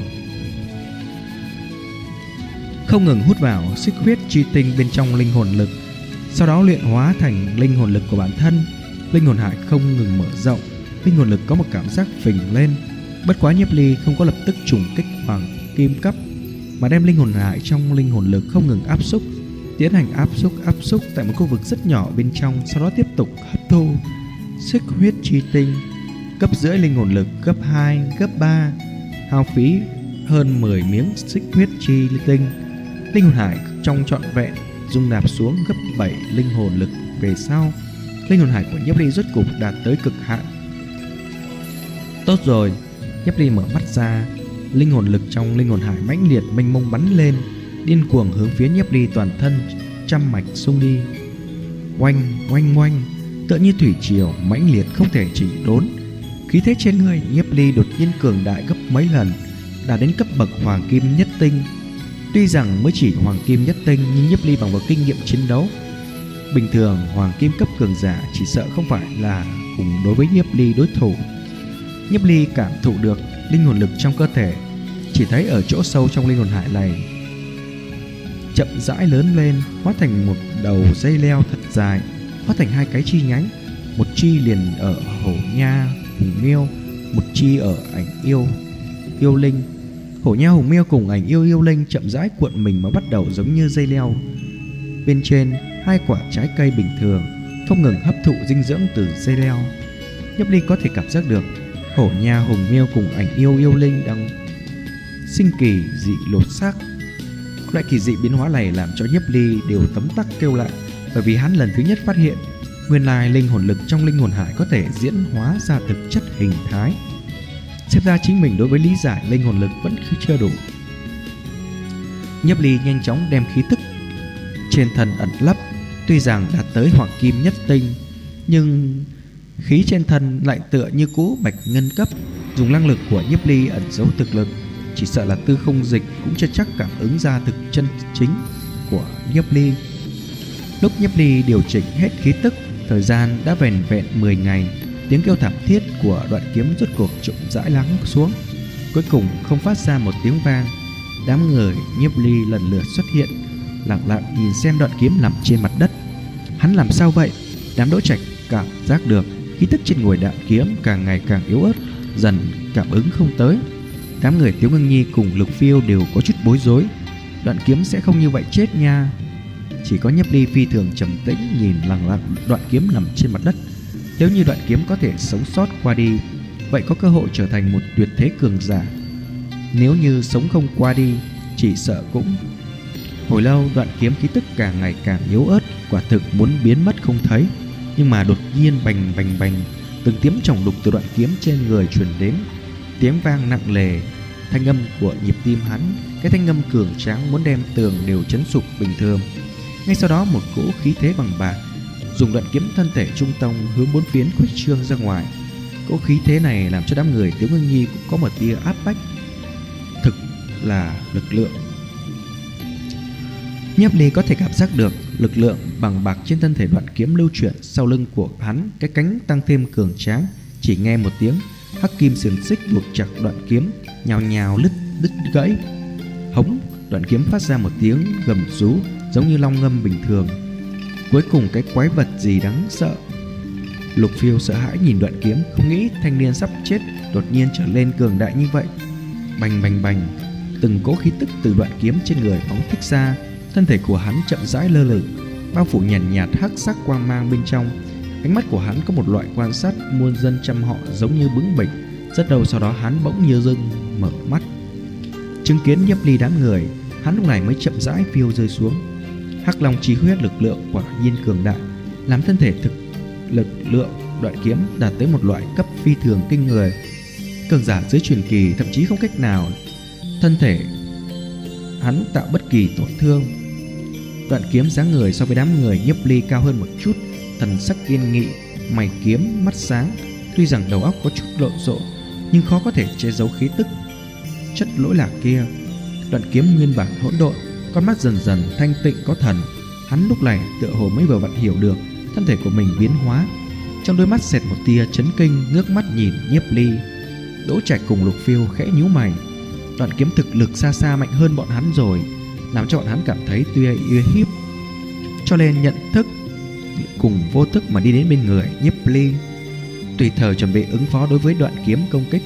Không ngừng hút vào xích huyết chi tinh bên trong linh hồn lực, sau đó luyện hóa thành linh hồn lực của bản thân. Linh hồn hải không ngừng mở rộng, linh hồn lực có một cảm giác phình lên. Bất quá Nhiếp Ly không có lập tức trùng kích hoàng kim cấp, mà đem linh hồn hải trong linh hồn lực không ngừng áp xúc, tiến hành áp xúc tại một khu vực rất nhỏ bên trong, sau đó tiếp tục hấp thu xích huyết chi tinh. Cấp rưỡi linh hồn lực, cấp 2, cấp 3, hao phí hơn 10 miếng xích huyết chi tinh. Linh hồn hải trong trọn vẹn dung nạp xuống gấp 7 linh hồn lực về sau. Linh hồn hải của Nhiếp Ly rốt cục đạt tới cực hạn. Tốt rồi, Nhiếp Ly mở mắt ra. Linh hồn lực trong linh hồn hải mãnh liệt mênh mông bắn lên, điên cuồng hướng phía Nhiếp Ly toàn thân trăm mạch xung đi. Oanh oanh oanh, tựa như thủy triều mãnh liệt không thể chỉnh đốn. Khí thế trên người Nhiếp Ly đột nhiên cường đại gấp mấy lần, đạt đến cấp bậc hoàng kim nhất tinh. Tuy rằng mới chỉ hoàng kim nhất tinh, nhưng Nhiếp Ly bằng vào kinh nghiệm chiến đấu, bình thường hoàng kim cấp cường giả chỉ sợ không phải là cùng đối với Nhiếp Ly đối thủ. Nhiếp Ly cảm thụ được linh hồn lực trong cơ thể, chỉ thấy ở chỗ sâu trong linh hồn hải này chậm rãi lớn lên, hóa thành một đầu dây leo thật dài, hóa thành hai cái chi nhánh. Một chi liền ở Hổ Nha Hùng Miêu, một chi ở Ảnh Yêu Linh. Hổ Nha Hùng Miêu cùng Ảnh Yêu Linh chậm rãi cuộn mình mà bắt đầu giống như dây leo. Bên trên hai quả trái cây bình thường không ngừng hấp thụ dinh dưỡng từ dây leo. Nhiếp Ly có thể cảm giác được Hổ Nha Hùng Miêu cùng Ảnh Yêu Linh đang sinh kỳ dị lột xác. Loại kỳ dị biến hóa này làm cho Nhiếp Ly đều tấm tắc kêu lại, bởi vì hắn lần thứ nhất phát hiện nguyên lai linh hồn lực trong linh hồn hải có thể diễn hóa ra thực chất hình thái. Xem ra chính mình đối với lý giải linh hồn lực vẫn chưa đủ. Nhiếp Ly nhanh chóng đem khí tức trên thân ẩn lấp. Tuy rằng đạt tới hoàng kim nhất tinh, nhưng khí trên thân lại tựa như cũ bạch ngân cấp. Dùng năng lực của Nhiếp Ly ẩn giấu thực lực, chỉ sợ là tư không dịch cũng chưa chắc cảm ứng ra thực chân chính của Nhiếp Ly. Lúc Nhiếp Ly điều chỉnh hết khí tức, thời gian đã vẻn vẹn 10 ngày. Tiếng kêu thảm thiết của đoạn kiếm rốt cuộc chậm rãi lắng xuống, cuối cùng không phát ra một tiếng vang. Đám người Nhiếp Ly lần lượt xuất hiện, lặng lặng nhìn xem đoạn kiếm nằm trên mặt đất. Hắn làm sao vậy? Đám Đỗ Trạch cảm giác được khí tức trên người đoạn kiếm càng ngày càng yếu ớt, dần cảm ứng không tới. Đám người Tiếu Ngưng Nhi cùng Lục Phiêu đều có chút bối rối. Đoạn kiếm sẽ không như vậy chết nha. Chỉ có Nhiếp Ly phi thường trầm tĩnh nhìn lặng lặng đoạn kiếm nằm trên mặt đất. Nếu như đoạn kiếm có thể sống sót qua đi, vậy có cơ hội trở thành một tuyệt thế cường giả. Nếu như sống không qua đi, chỉ sợ cũng. Hồi lâu đoạn kiếm khí tức càng ngày càng yếu ớt, quả thực muốn biến mất không thấy. Nhưng mà đột nhiên bành bành bành, từng tiếng chòng đục từ đoạn kiếm trên người truyền đến, tiếng vang nặng nề, thanh âm của nhịp tim hắn, cái thanh âm cường tráng muốn đem tường đều chấn sụp bình thường. Ngay sau đó một cỗ khí thế bằng bạc dùng đoạn kiếm thân thể trung tông hướng bốn phía khuếch trương ra ngoài. Cỗ khí thế này làm cho đám người Tiếu Ngưng Nhi cũng có một tia áp bách, thực là lực lượng. Nhiếp Ly có thể cảm giác được lực lượng bằng bạc trên thân thể đoạn kiếm lưu chuyển sau lưng của hắn, cái cánh tăng thêm cường tráng. Chỉ nghe một tiếng, hắc kim xiềng xích buộc chặt đoạn kiếm nhào nhào đứt gãy. Hống, đoạn kiếm phát ra một tiếng gầm rú giống như long ngâm bình thường. Cuối cùng cái quái vật gì đáng sợ. Lục Phiêu sợ hãi nhìn đoạn kiếm, không nghĩ thanh niên sắp chết đột nhiên trở lên cường đại như vậy. Bành bành bành, từng cỗ khí tức từ đoạn kiếm trên người phóng thích ra. Thân thể của hắn chậm rãi lơ lửng, bao phủ nhàn nhạt hắc sắc quang mang bên trong. Ánh mắt của hắn có một loại quan sát muôn dân trăm họ giống như bướng bỉnh. Rất lâu sau đó hắn bỗng như dưng mở mắt, chứng kiến Nhiếp Ly đám người. Hắn lúc này mới chậm rãi phiêu rơi xuống. Hắc Long chi huyết lực lượng quả nhiên cường đại, làm thân thể thực lực lượng đoạn kiếm đạt tới một loại cấp phi thường kinh người. Cường giả dưới truyền kỳ thậm chí không cách nào thân thể hắn tạo bất kỳ tổn thương. Đoạn kiếm dáng người so với đám người Nhiếp Ly cao hơn một chút, thần sắc kiên nghị, mày kiếm mắt sáng. Tuy rằng đầu óc có chút lộn xộn, nhưng khó có thể che giấu khí tức chất lỗi lạc kia. Đoạn kiếm nguyên bản hỗn độn, con mắt dần dần thanh tịnh có thần. Hắn lúc này tựa hồ mới vừa vặn hiểu được thân thể của mình biến hóa. Trong đôi mắt xẹt một tia chấn kinh, ngước mắt nhìn Nhiếp Ly. Đỗ Trạch cùng Lục Phiêu khẽ nhíu mày. Đoạn kiếm thực lực xa xa mạnh hơn bọn hắn rồi, làm cho bọn hắn cảm thấy uy hiếp, cho nên nhận thức cùng vô thức mà đi đến bên người Nhiếp Ly, tùy thời chuẩn bị ứng phó đối với đoạn kiếm công kích.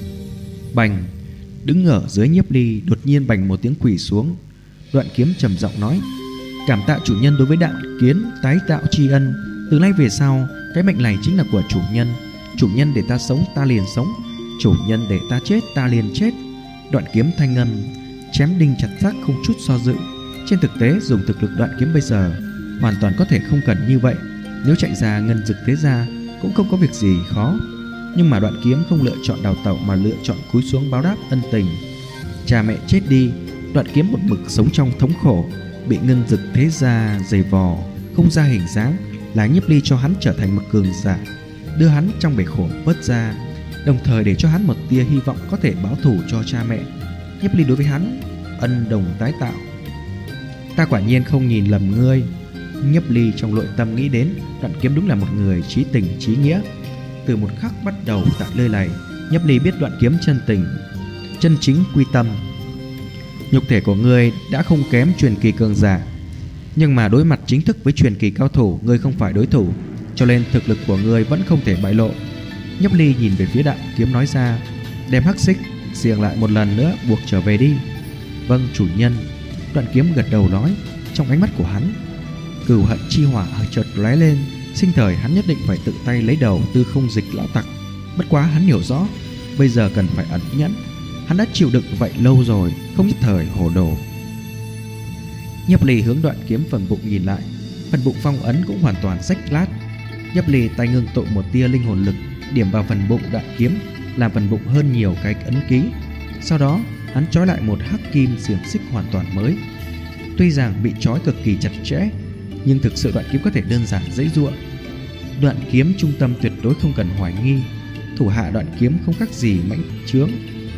Bành, đứng ở dưới Nhiếp Ly đột nhiên bành một tiếng quỳ xuống. Đoạn kiếm trầm giọng nói: cảm tạ chủ nhân đối với đạo kiến tái tạo tri ân. Từ nay về sau, cái mệnh này chính là của chủ nhân. Chủ nhân để ta sống ta liền sống, chủ nhân để ta chết ta liền chết. Đoạn kiếm thanh âm chém đinh chặt sắt, không chút do dự. Trên thực tế dùng thực lực đoạn kiếm bây giờ hoàn toàn có thể không cần như vậy. Nếu chạy ra ngân dực thế gia cũng không có việc gì khó. Nhưng mà đoạn kiếm không lựa chọn đào tẩu mà lựa chọn cúi xuống báo đáp ân tình. Cha mẹ chết đi, đoạn kiếm một mực sống trong thống khổ, bị ngân dực thế gia giày vò không ra hình dáng, là Nhiếp Ly cho hắn trở thành một cường giả, đưa hắn trong bể khổ vớt ra, đồng thời để cho hắn một tia hy vọng có thể báo thù cho cha mẹ. Nhiếp Ly đối với hắn ân đồng tái tạo. Ta quả nhiên không nhìn lầm ngươi. Nhiếp Ly trong nội tâm nghĩ đến đoạn kiếm đúng là một người chí tình chí nghĩa. Từ một khắc bắt đầu tại nơi này, Nhiếp Ly biết đoạn kiếm chân tình, chân chính quy tâm. Nhục thể của ngươi đã không kém truyền kỳ cường giả, nhưng mà đối mặt chính thức với truyền kỳ cao thủ, ngươi không phải đối thủ, cho nên thực lực của ngươi vẫn không thể bại lộ. Nhiếp Ly nhìn về phía đoạn kiếm nói ra: đem hắc xích xiềng lại một lần nữa buộc trở về đi. Vâng chủ nhân. Đoạn kiếm gật đầu nói. Trong ánh mắt của hắn, cừu hận chi hỏa chợt lóe lên. Sinh thời hắn nhất định phải tự tay lấy đầu Tư Không Dịch lão tặc. Bất quá hắn hiểu rõ bây giờ cần phải ẩn nhẫn. Hắn đã chịu đựng vậy lâu rồi, không nhất thời hồ đồ. Nhiếp Ly hướng đoạn kiếm phần bụng nhìn lại, phần bụng phong ấn cũng hoàn toàn rách lát. Nhiếp Ly tay ngưng tụ một tia linh hồn lực điểm vào phần bụng đoạn kiếm, làm phần bụng hơn nhiều cái ấn ký. Sau đó hắn trói lại một hắc kim xiềng xích hoàn toàn mới. Tuy rằng bị trói cực kỳ chặt chẽ, nhưng thực sự đoạn kiếm có thể đơn giản dễ dụa. Đoạn kiếm trung tâm tuyệt đối không cần hoài nghi, thủ hạ đoạn kiếm không khác gì mãnh trướng.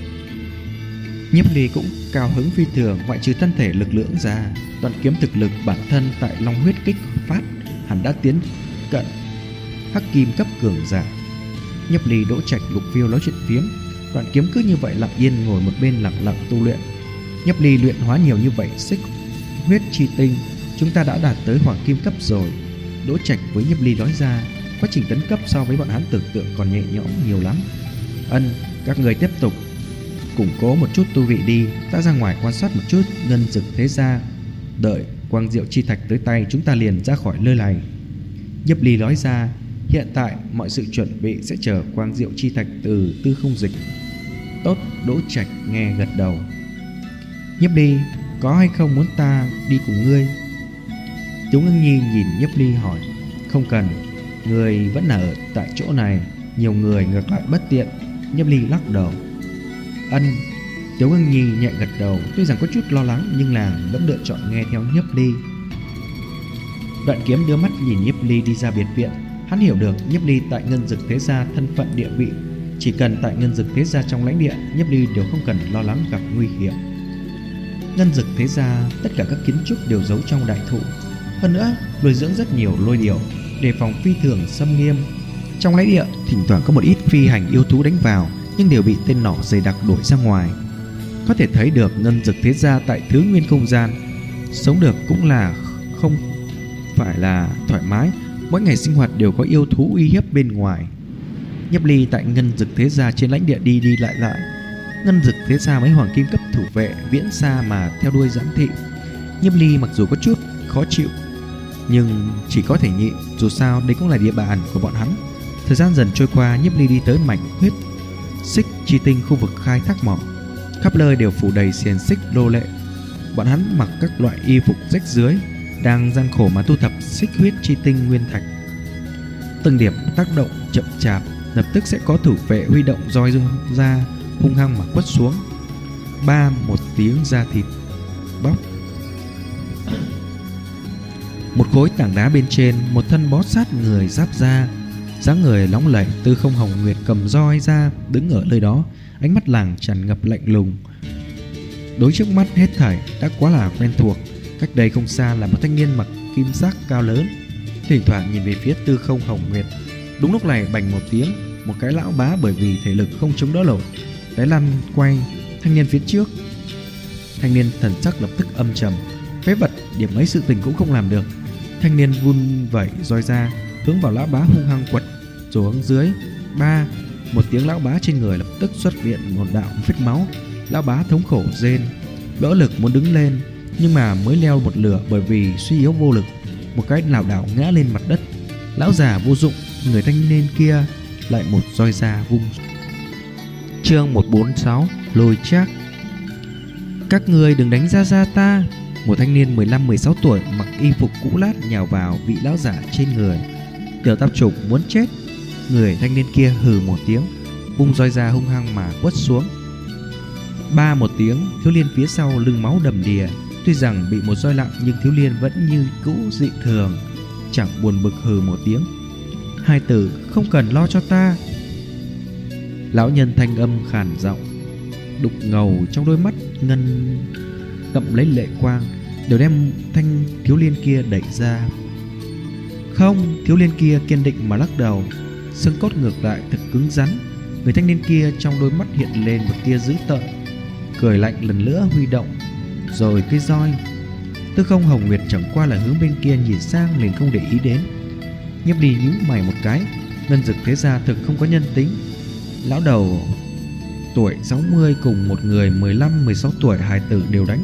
Nhiếp Ly cũng cao hứng phi thường, ngoại trừ thân thể lực lượng ra, đoạn kiếm thực lực bản thân tại Long huyết kích phát hẳn đã tiến cận hắc kim cấp cường giả. Nhiếp Ly, Đỗ Trạch, Lục Phiêu nói chuyện phiếm, đoạn kiếm cứ như vậy lặng yên ngồi một bên lặng lặng tu luyện. Nhiếp Ly luyện hóa nhiều như vậy xích huyết chi tinh, chúng ta đã đạt tới hoàng kim cấp rồi. Đỗ Trạch với Nhiếp Ly nói ra, quá trình tấn cấp so với bọn hắn tưởng tượng còn nhẹ nhõm nhiều lắm. Các người tiếp tục củng cố một chút tu vị đi, ta ra ngoài quan sát một chút ngân dực thế gia, đợi quang diệu chi thạch tới tay chúng ta liền ra khỏi nơi này. Nhiếp Ly nói ra, hiện tại mọi sự chuẩn bị sẽ chờ quang diệu chi thạch từ tư không dịch. Tốt, Đỗ Trạch nghe gật đầu. Nhiếp Ly, có hay không muốn ta đi cùng ngươi? Tiếu Ngưng Nhi nhìn Nhiếp Ly hỏi. Không cần, người vẫn là ở tại chỗ này, nhiều người ngược lại bất tiện. Nhiếp Ly lắc đầu. Tiếu Ngưng Nhi nhẹ gật đầu, tuy rằng có chút lo lắng nhưng nàng vẫn lựa chọn nghe theo Nhiếp Ly. Đoạn kiếm đưa mắt nhìn Nhiếp Ly đi ra biệt viện. Hắn hiểu được Nhiếp Ly tại ngân dực thế gia thân phận địa vị, chỉ cần tại ngân dực thế gia trong lãnh địa, Nhiếp Ly đều không cần lo lắng gặp nguy hiểm. Ngân dực thế gia tất cả các kiến trúc đều giấu trong đại thụ, hơn nữa nuôi dưỡng rất nhiều lôi điểu, đề phòng phi thường xâm nghiêm. Trong lãnh địa thỉnh thoảng có một ít phi hành yêu thú đánh vào, nhưng đều bị tên nỏ dày đặc đuổi ra ngoài. Có thể thấy được ngân dực thế gia tại thứ nguyên không gian sống được cũng là không phải là thoải mái, mỗi ngày sinh hoạt đều có yêu thú uy hiếp bên ngoài. Nhiếp Ly tại ngân dực thế gia trên lãnh địa đi đi lại lại. Ngân dực thế gia mấy hoàng kim cấp thủ vệ viễn xa mà theo đuôi giám thị. Nhiếp Ly mặc dù có chút khó chịu nhưng chỉ có thể nhịn, dù sao đây cũng là địa bàn của bọn hắn. Thời gian dần trôi qua, Nhiếp Ly đi tới mảnh huyết xích chi tinh khu vực khai thác mỏ. Khắp nơi đều phủ đầy xiềng xích lô lệ. Bọn hắn mặc các loại y phục rách rưới, đang gian khổ mà thu thập xích huyết chi tinh nguyên thạch. Từng điểm tác động chậm chạp, lập tức sẽ có thủ vệ huy động roi ra hung hăng mà quất xuống. Một tiếng da thịt bóc. Một khối tảng đá bên trên, một thân bó sát người giáp da, dáng người lóng lẩy. Tư Không Hồng Nguyệt cầm roi ra đứng ở nơi đó, ánh mắt làng tràn ngập lạnh lùng. Đối trước mắt hết thảy đã quá là quen thuộc. Cách đây không xa là một thanh niên mặc kim giác cao lớn, thỉnh thoảng nhìn về phía Tư Không Hồng Nguyệt. Đúng lúc này bành một tiếng, một cái lão bá bởi vì thể lực không chống đỡ nổi té lăn quay thanh niên phía trước. Thanh niên thần sắc lập tức âm trầm, phế vật, điểm mấy sự tình cũng không làm được. Thanh niên vun vẩy roi ra hướng vào lão bá hung hăng quật xuống dưới. Một tiếng, lão bá trên người lập tức xuất hiện một đạo vết máu. Lão bá thống khổ rên, đỡ lực muốn đứng lên, nhưng mà mới leo một lửa bởi vì suy yếu vô lực, một cái lảo đảo ngã lên mặt đất. Lão già vô dụng, người thanh niên kia lại một roi ra vung. Chương 146 Lôi Trác. Các người đừng đánh ra ta. Một thanh niên 15-16 tuổi mặc y phục cũ lát nhào vào vị lão giả trên người. Tiểu tạp chủng muốn chết. Người thanh niên kia hừ một tiếng, vung roi ra hung hăng mà quất xuống. Một tiếng, thiếu liên phía sau lưng máu đầm đìa. Tuy rằng bị một roi nặng nhưng thiếu liên vẫn như cũ dị thường, chẳng buồn bực hừ một tiếng. Hai tử không cần lo cho ta. Lão nhân thanh âm khàn giọng, đục ngầu trong đôi mắt ngân ngậm lấy lệ quang, đều đem thanh thiếu liên kia đẩy ra. Không, thiếu liên kia kiên định mà lắc đầu, xương cốt ngược lại thật cứng rắn. Người thanh niên kia trong đôi mắt hiện lên một tia dữ tợn, cười lạnh lần nữa huy động rồi cây roi. Tư Không Hồng Nguyệt chẳng qua là hướng bên kia nhìn sang liền không để ý đến. Nhiếp Ly nhíu mày một cái, ngân dực thế gia thực không có nhân tính. Lão đầu tuổi 60 cùng một người 15-16 tuổi hài tử đều đánh.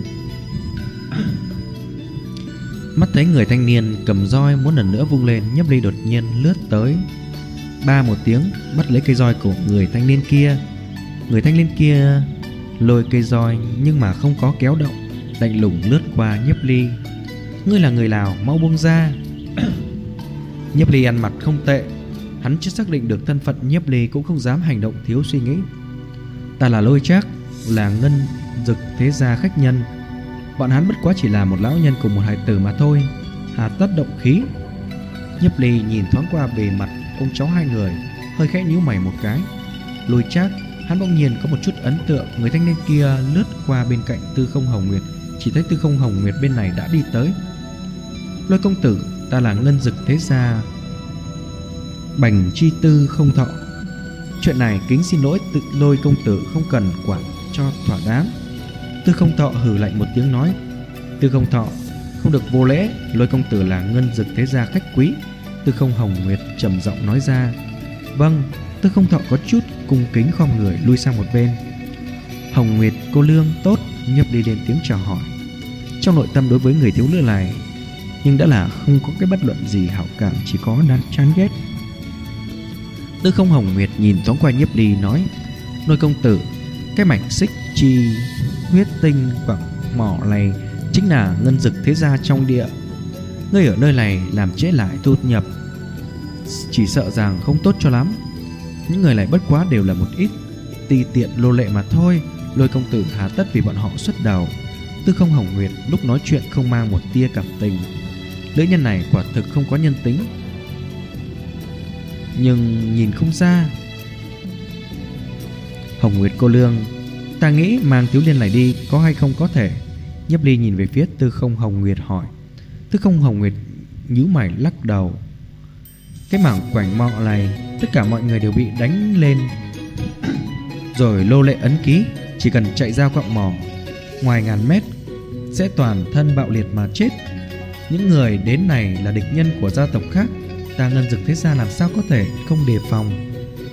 Mắt thấy người thanh niên cầm roi muốn lần nữa vung lên, Nhiếp Ly đột nhiên lướt tới. Một tiếng bắt lấy cây roi của người thanh niên kia. Người thanh niên kia lôi cây roi nhưng mà không có kéo động, lạnh lùng lướt qua Nhiếp Ly. Ngươi là người Lào, mau buông ra. Nhiếp Ly ăn mặt không tệ. Hắn chưa xác định được thân phận Nhiếp Ly cũng không dám hành động thiếu suy nghĩ. Ta là Lôi Trác, là Ngân Dực thế gia khách nhân. Bọn hắn bất quá chỉ là một lão nhân cùng một hài tử mà thôi, hà tất động khí. Nhiếp Ly nhìn thoáng qua bề mặt ông cháu hai người, hơi khẽ nhíu mày một cái. Lôi Trác, hắn bỗng nhiên có một chút ấn tượng người thanh niên kia lướt qua bên cạnh Tư Không Hồng Nguyệt, chỉ thấy Tư Không Hồng Nguyệt bên này đã đi tới. Lôi công tử, ta là Ngân Dực thế gia Bành Chi Tư Không Thọ. Chuyện này kính xin lỗi tự Lôi công tử không cần quản cho thỏa đáng. Tư Không Thọ hừ lạnh một tiếng nói. Tư Không Thọ, không được vô lễ. Lôi công tử là Ngân Dực thế gia khách quý. Tư Không Hồng Nguyệt trầm giọng nói ra. Vâng. Tư Không Thọ có chút cung kính khom người lui sang một bên. Hồng Nguyệt cô lương tốt. Nhiếp Ly lên tiếng chào hỏi. Trong nội tâm đối với người thiếu nữ này nhưng đã là không có cái bất luận gì hảo cảm, chỉ có đang chán ghét. Tư Không Hồng Nguyệt nhìn thoáng qua Nhiếp Ly nói. Lôi công tử, cái mảnh xích chi huyết tinh quặng mỏ này chính là Ngân Dực thế gia trong địa. Ngươi ở nơi này làm trễ lại thu nhập, chỉ sợ rằng không tốt cho lắm. Những người này bất quá đều là một ít ti tiện lô lệ mà thôi. Lôi công tử hà tất vì bọn họ xuất đầu. Tư Không Hồng Nguyệt lúc nói chuyện không mang một tia cảm tình. Nữ nhân này quả thực không có nhân tính, nhưng nhìn không ra. Hồng Nguyệt cô lương, ta nghĩ mang thiếu niên này đi có hay không có thể. Nhiếp Ly nhìn về phía Tư Không Hồng Nguyệt hỏi. Tư Không Hồng Nguyệt nhíu mày lắc đầu. Cái mảng quảnh mọ này tất cả mọi người đều bị đánh lên rồi lô lệ ấn ký, chỉ cần chạy ra quặng mỏ ngoài ngàn mét sẽ toàn thân bạo liệt mà chết. Những người đến này là địch nhân của gia tộc khác, ta Ngân Dực thế gia làm sao có thể không đề phòng.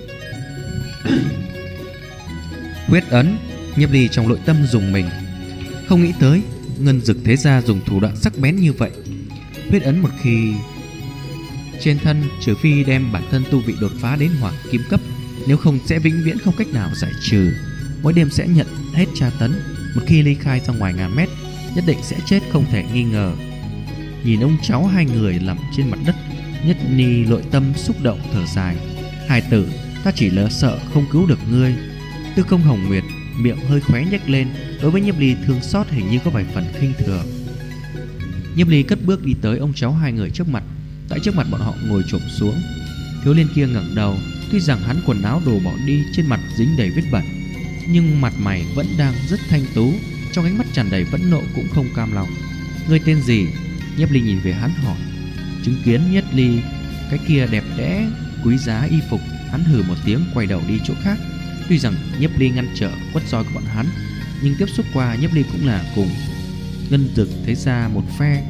Huyết ấn. Nhiếp Ly trong nội tâm dùng mình, không nghĩ tới Ngân Dực thế gia dùng thủ đoạn sắc bén như vậy. Huyết ấn một khi trên thân, trừ phi đem bản thân tu vị đột phá đến Hoàng Kim cấp, nếu không sẽ vĩnh viễn không cách nào giải trừ. Mỗi đêm sẽ nhận hết tra tấn. Một khi ly khai ra ngoài ngàn mét, nhất định sẽ chết không thể nghi ngờ. Nhìn ông cháu hai người nằm trên mặt đất, Nhất Ni nội tâm xúc động thở dài. Hài tử, ta chỉ lỡ sợ không cứu được ngươi. Tư Không Hồng Nguyệt miệng hơi khóe nhếch lên, đối với Nhiếp Ly thương xót hình như có vài phần khinh thường. Nhiếp Ly cất bước đi tới ông cháu hai người trước mặt. Tại trước mặt bọn họ ngồi chồm xuống. Thiếu niên kia ngẩng đầu, tuy rằng hắn quần áo đồ bỏ đi, trên mặt dính đầy vết bẩn, nhưng mặt mày vẫn đang rất thanh tú, trong ánh mắt tràn đầy phẫn nộ cũng không cam lòng. Ngươi tên gì? Nhiếp Ly nhìn về hắn hỏi. Chứng kiến Nhiếp Ly cái kia đẹp đẽ quý giá y phục, hắn hừ một tiếng quay đầu đi chỗ khác. Tuy rằng Nhiếp Ly ngăn trở quất roi của bọn hắn, nhưng tiếp xúc qua Nhiếp Ly cũng là cùng Ngân Dực thế ra một phe.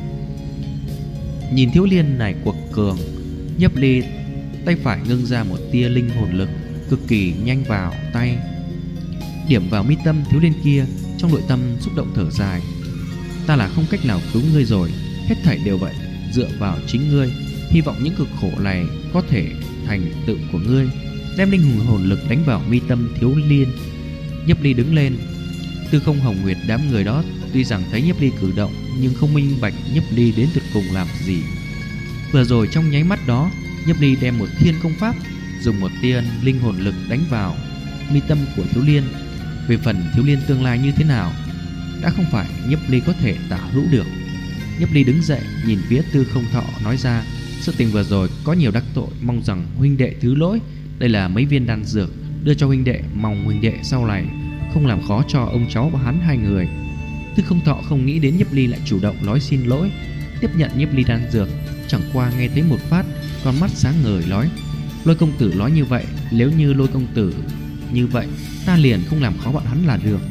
Nhìn thiếu niên này quật cường, Nhiếp Ly tay phải ngưng ra một tia linh hồn lực cực kỳ nhanh vào tay, điểm vào mi tâm thiếu niên kia. Trong nội tâm xúc động thở dài. Ta là không cách nào cứu ngươi rồi, hết thảy đều vậy, dựa vào chính ngươi. Hy vọng những cực khổ này có thể thành tựu của ngươi. Đem linh hồn lực đánh vào mi tâm thiếu niên. Nhiếp Ly đứng lên. Tư Không Hồng Nguyệt đám người đó tuy rằng thấy Nhiếp Ly cử động, nhưng không minh bạch Nhiếp Ly đến tuyệt cùng làm gì. Vừa rồi trong nháy mắt đó, Nhiếp Ly đem một thiên công pháp, dùng một tia linh hồn lực đánh vào mi tâm của thiếu niên. Về phần thiếu niên tương lai như thế nào, đã không phải Nhiếp Ly có thể tả hữu được. Nhiếp Ly đứng dậy nhìn phía Tư Không Thọ nói ra. Sự tình vừa rồi có nhiều đắc tội, mong rằng huynh đệ thứ lỗi. Đây là mấy viên đan dược đưa cho huynh đệ, mong huynh đệ sau này không làm khó cho ông cháu và hắn hai người. Tư Không Thọ không nghĩ đến Nhiếp Ly lại chủ động nói xin lỗi, tiếp nhận Nhiếp Ly đan dược. Chẳng qua nghe thấy một phát, con mắt sáng ngời nói. Lôi công tử nói như vậy, nếu như Lôi công tử như vậy, ta liền không làm khó bọn hắn là được.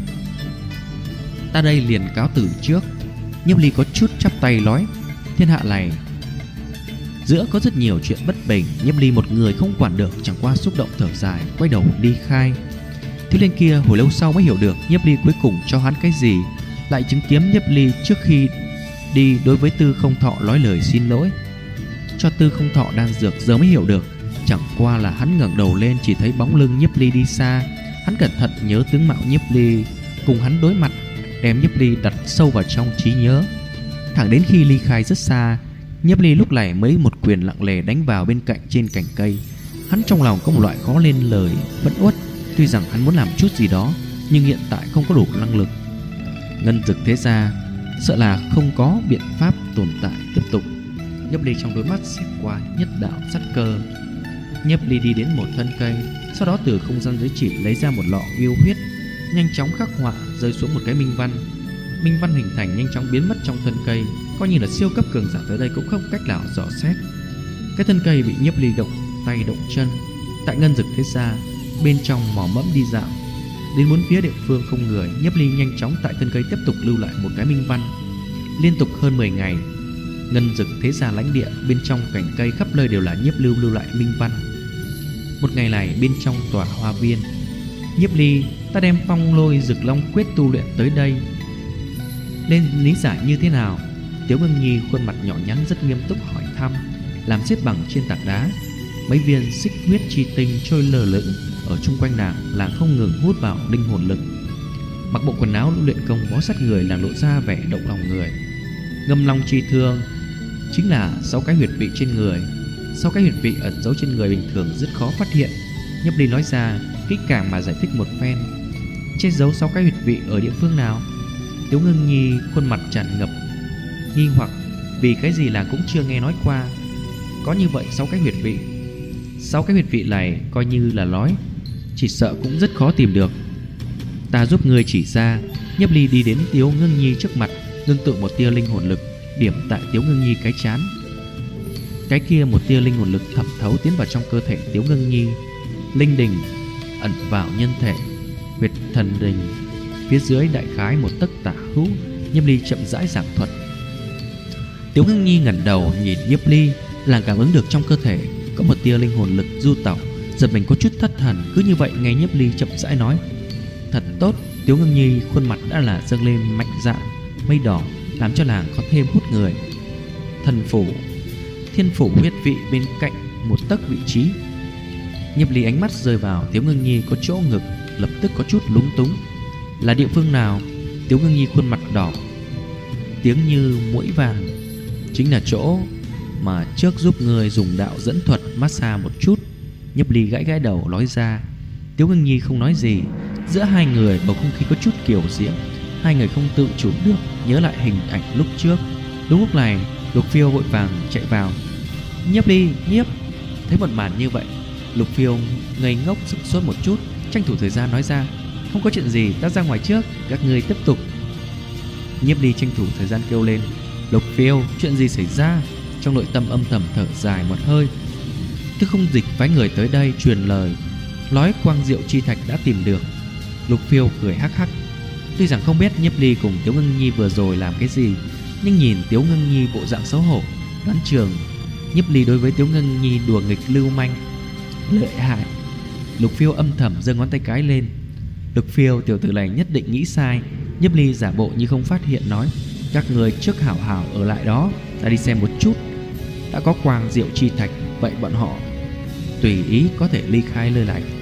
Ta đây liền cáo từ trước. Nhiếp Ly có chút chắp tay nói. Thiên hạ này giữa có rất nhiều chuyện bất bình, Nhiếp Ly một người không quản được, chẳng qua xúc động thở dài quay đầu đi khai. Thiếu niên kia hồi lâu sau mới hiểu được Nhiếp Ly cuối cùng cho hắn cái gì, lại chứng kiến Nhiếp Ly trước khi đi đối với Tư Không Thọ nói lời xin lỗi, cho Tư Không Thọ đan dược, giờ mới hiểu được. Chẳng qua là hắn ngẩng đầu lên chỉ thấy bóng lưng Nhiếp Ly đi xa. Hắn cẩn thận nhớ tướng mạo Nhiếp Ly cùng hắn đối mặt, đem Nhiếp Ly đặt sâu vào trong trí nhớ. Thẳng đến khi ly khai rất xa, Nhiếp Ly lúc này mới một quyền lặng lẽ đánh vào bên cạnh trên cành cây. Hắn trong lòng có một loại khó lên lời bất uất. Tuy rằng hắn muốn làm chút gì đó, nhưng hiện tại không có đủ năng lực. Ngân Dực thế gia sợ là không có biện pháp tồn tại tiếp tục. Nhiếp Ly trong đôi mắt xẹt qua nhất đạo sát cơ. Nhiếp Ly đi đến một thân cây, sau đó từ không gian giới chỉ lấy ra một lọ yêu huyết, nhanh chóng khắc họa rơi xuống một cái minh văn. Minh văn hình thành nhanh chóng biến mất trong thân cây, coi như là siêu cấp cường giả tới đây cũng không cách nào dò xét. Cái thân cây bị Nhiếp Ly động tay động chân. Tại Ngân Dực thế gia, bên trong mò mẫm đi dạo, đến bốn phía địa phương không người, Nhiếp Ly nhanh chóng tại thân cây tiếp tục lưu lại một cái minh văn. Liên tục hơn 10 ngày, Ngân Dực thế gia lãnh địa bên trong cành cây khắp nơi đều là Nhiếp Ly lưu lại minh văn. Một ngày này bên trong tòa hoa viên, Nhiếp Ly ta đem Phong Lôi Dực Long quyết tu luyện tới đây, nên lý giải như thế nào? Tiếu Ngưng Nhi khuôn mặt nhỏ nhắn rất nghiêm túc hỏi thăm. Làm xếp bằng trên tảng đá, mấy viên xích huyết chi tinh trôi lờ lững ở chung quanh nàng, làng không ngừng hút vào linh hồn lực. Mặc bộ quần áo luyện công bó sát người, làng lộ ra vẻ động lòng người. Ngâm long chi thương chính là 6 cái huyệt vị trên người. 6 cái huyệt vị ẩn giấu trên người bình thường rất khó phát hiện. Nhiếp Ly nói ra kỹ càng mà giải thích một phen. Che giấu 6 cái huyệt vị ở địa phương nào? Tiếu Ngưng Nhi khuôn mặt tràn ngập nghi hoặc, vì cái gì là cũng chưa nghe nói qua. Có như vậy 6 cái huyệt vị. 6 cái huyệt vị này coi như là nói, chỉ sợ cũng rất khó tìm được. Ta giúp người chỉ ra. Nhiếp Ly đi đến Tiếu Ngưng Nhi trước mặt, ngưng tụ một tia linh hồn lực điểm tại Tiếu Ngưng Nhi cái trán. Cái kia một tia linh hồn lực thẩm thấu tiến vào trong cơ thể Tiếu Ngưng Nhi. Linh đình ẩn vào nhân thể, huyệt thần đình phía dưới đại khái một tấc tả hữu. Nhiếp Ly chậm rãi giảng thuật. Tiếu Ngưng Nhi ngẩng đầu nhìn Nhiếp Ly, làng cảm ứng được trong cơ thể có một tia linh hồn lực du tẩu, giật mình có chút thất thần. Cứ như vậy nghe Nhiếp Ly chậm rãi nói. Thật tốt. Tiếu Ngưng Nhi khuôn mặt đã là dâng lên mạnh dạn mây đỏ, làm cho làng có thêm hút người. Thần phủ, thiên phủ huyết vị bên cạnh một tấc vị trí. Nhiếp Ly ánh mắt rơi vào Tiếu Ngưng Nhi có chỗ ngực, lập tức có chút lúng túng. Là địa phương nào? Tiếu Ngưng Nhi khuôn mặt đỏ, tiếng như mũi vàng. Chính là chỗ mà trước giúp người dùng đạo dẫn thuật massage một chút. Nhiếp Ly gãi gãi đầu nói ra. Tiếu Ngưng Nhi không nói gì. Giữa hai người bầu không khí có chút kiều diễm. Hai người không tự chủ được nhớ lại hình ảnh lúc trước. Đúng lúc này Lục Phiêu vội vàng chạy vào. Nhiếp Ly, Nhiếp. Thấy một màn như vậy, Lục Phiêu ngây ngốc sững sốt một chút, tranh thủ thời gian nói ra. Không có chuyện gì, ta ra ngoài trước, các người tiếp tục. Nhiếp Ly tranh thủ thời gian kêu lên. Lục Phiêu, chuyện gì xảy ra? Trong nội tâm âm thầm thở dài một hơi. Tư Không Dịch phái người tới đây truyền lời, nói quang diệu chi thạch đã tìm được. Lục Phiêu cười hắc hắc. Tuy rằng không biết Nhiếp Ly cùng Tiếu Ngưng Nhi vừa rồi làm cái gì, nhưng nhìn Tiếu Ngưng Nhi bộ dạng xấu hổ, đoán chừng Nhiếp Ly đối với Tiếu Ngưng Nhi đùa nghịch lưu manh, lợi hại. Lục Phiêu âm thầm giơ ngón tay cái lên. Lục Phiêu, tiểu tử này nhất định nghĩ sai. Nhiếp Ly giả bộ như không phát hiện nói. Các người trước hảo hảo ở lại đó, ta đi xem một chút. Đã có quang diệu chi thạch, vậy bọn họ tùy ý có thể ly khai nơi này.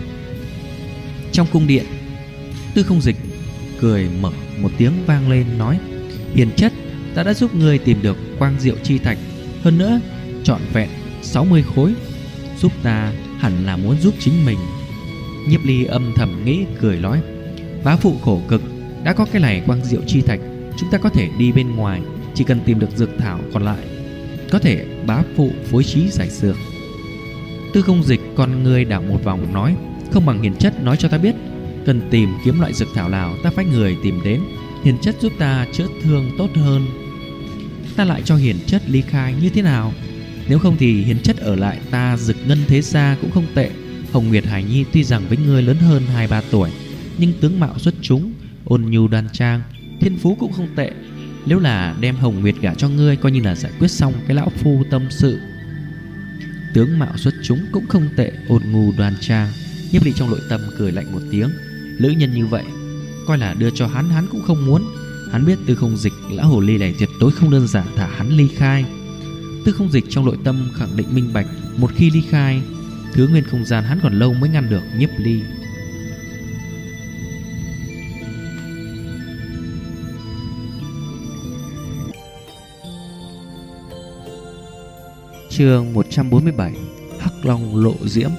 Trong cung điện, Tư Không Dịch cười mở một tiếng vang lên nói. Hiền chất, ta đã giúp người tìm được quang diệu chi thạch, hơn nữa trọn vẹn 60 khối. Giúp ta hẳn là muốn giúp chính mình. Nhiếp Ly âm thầm nghĩ cười nói. Bá phụ khổ cực, đã có cái này quang diệu chi thạch, chúng ta có thể đi bên ngoài, chỉ cần tìm được dược thảo còn lại có thể bá phụ phối trí giải dược. Tư Không Dịch con người đảo một vòng nói. Không bằng Hiền chất nói cho ta biết cần tìm kiếm loại dược thảo nào, ta phái người tìm đến. Hiền chất giúp ta chữa thương tốt hơn, ta lại cho Hiền chất ly khai như thế nào? Nếu không thì Hiền chất ở lại ta Dực Ngân thế gia cũng không tệ. Hồng Nguyệt Hải Nhi tuy rằng với ngươi lớn hơn 2-3 tuổi, nhưng tướng mạo xuất chúng, ôn nhu đoan trang, thiên phú cũng không tệ. Nếu là đem Hồng Nguyệt gả cho ngươi, coi như là giải quyết xong cái lão phu tâm sự. Tướng mạo xuất chúng cũng không tệ, ôn nhu đoan trang. Nhiếp Ly trong nội tâm cười lạnh một tiếng. Nữ nhân như vậy coi là đưa cho hắn cũng không muốn. Hắn biết Tư Không Dịch lão hồ ly này tuyệt đối không đơn giản thả hắn ly khai. Tư Không Dịch trong nội tâm khẳng định minh bạch, một khi ly khai, thứ nguyên không gian hắn còn lâu mới ngăn được Nhiếp Ly. Chương 147: Hắc Long lộ diễm.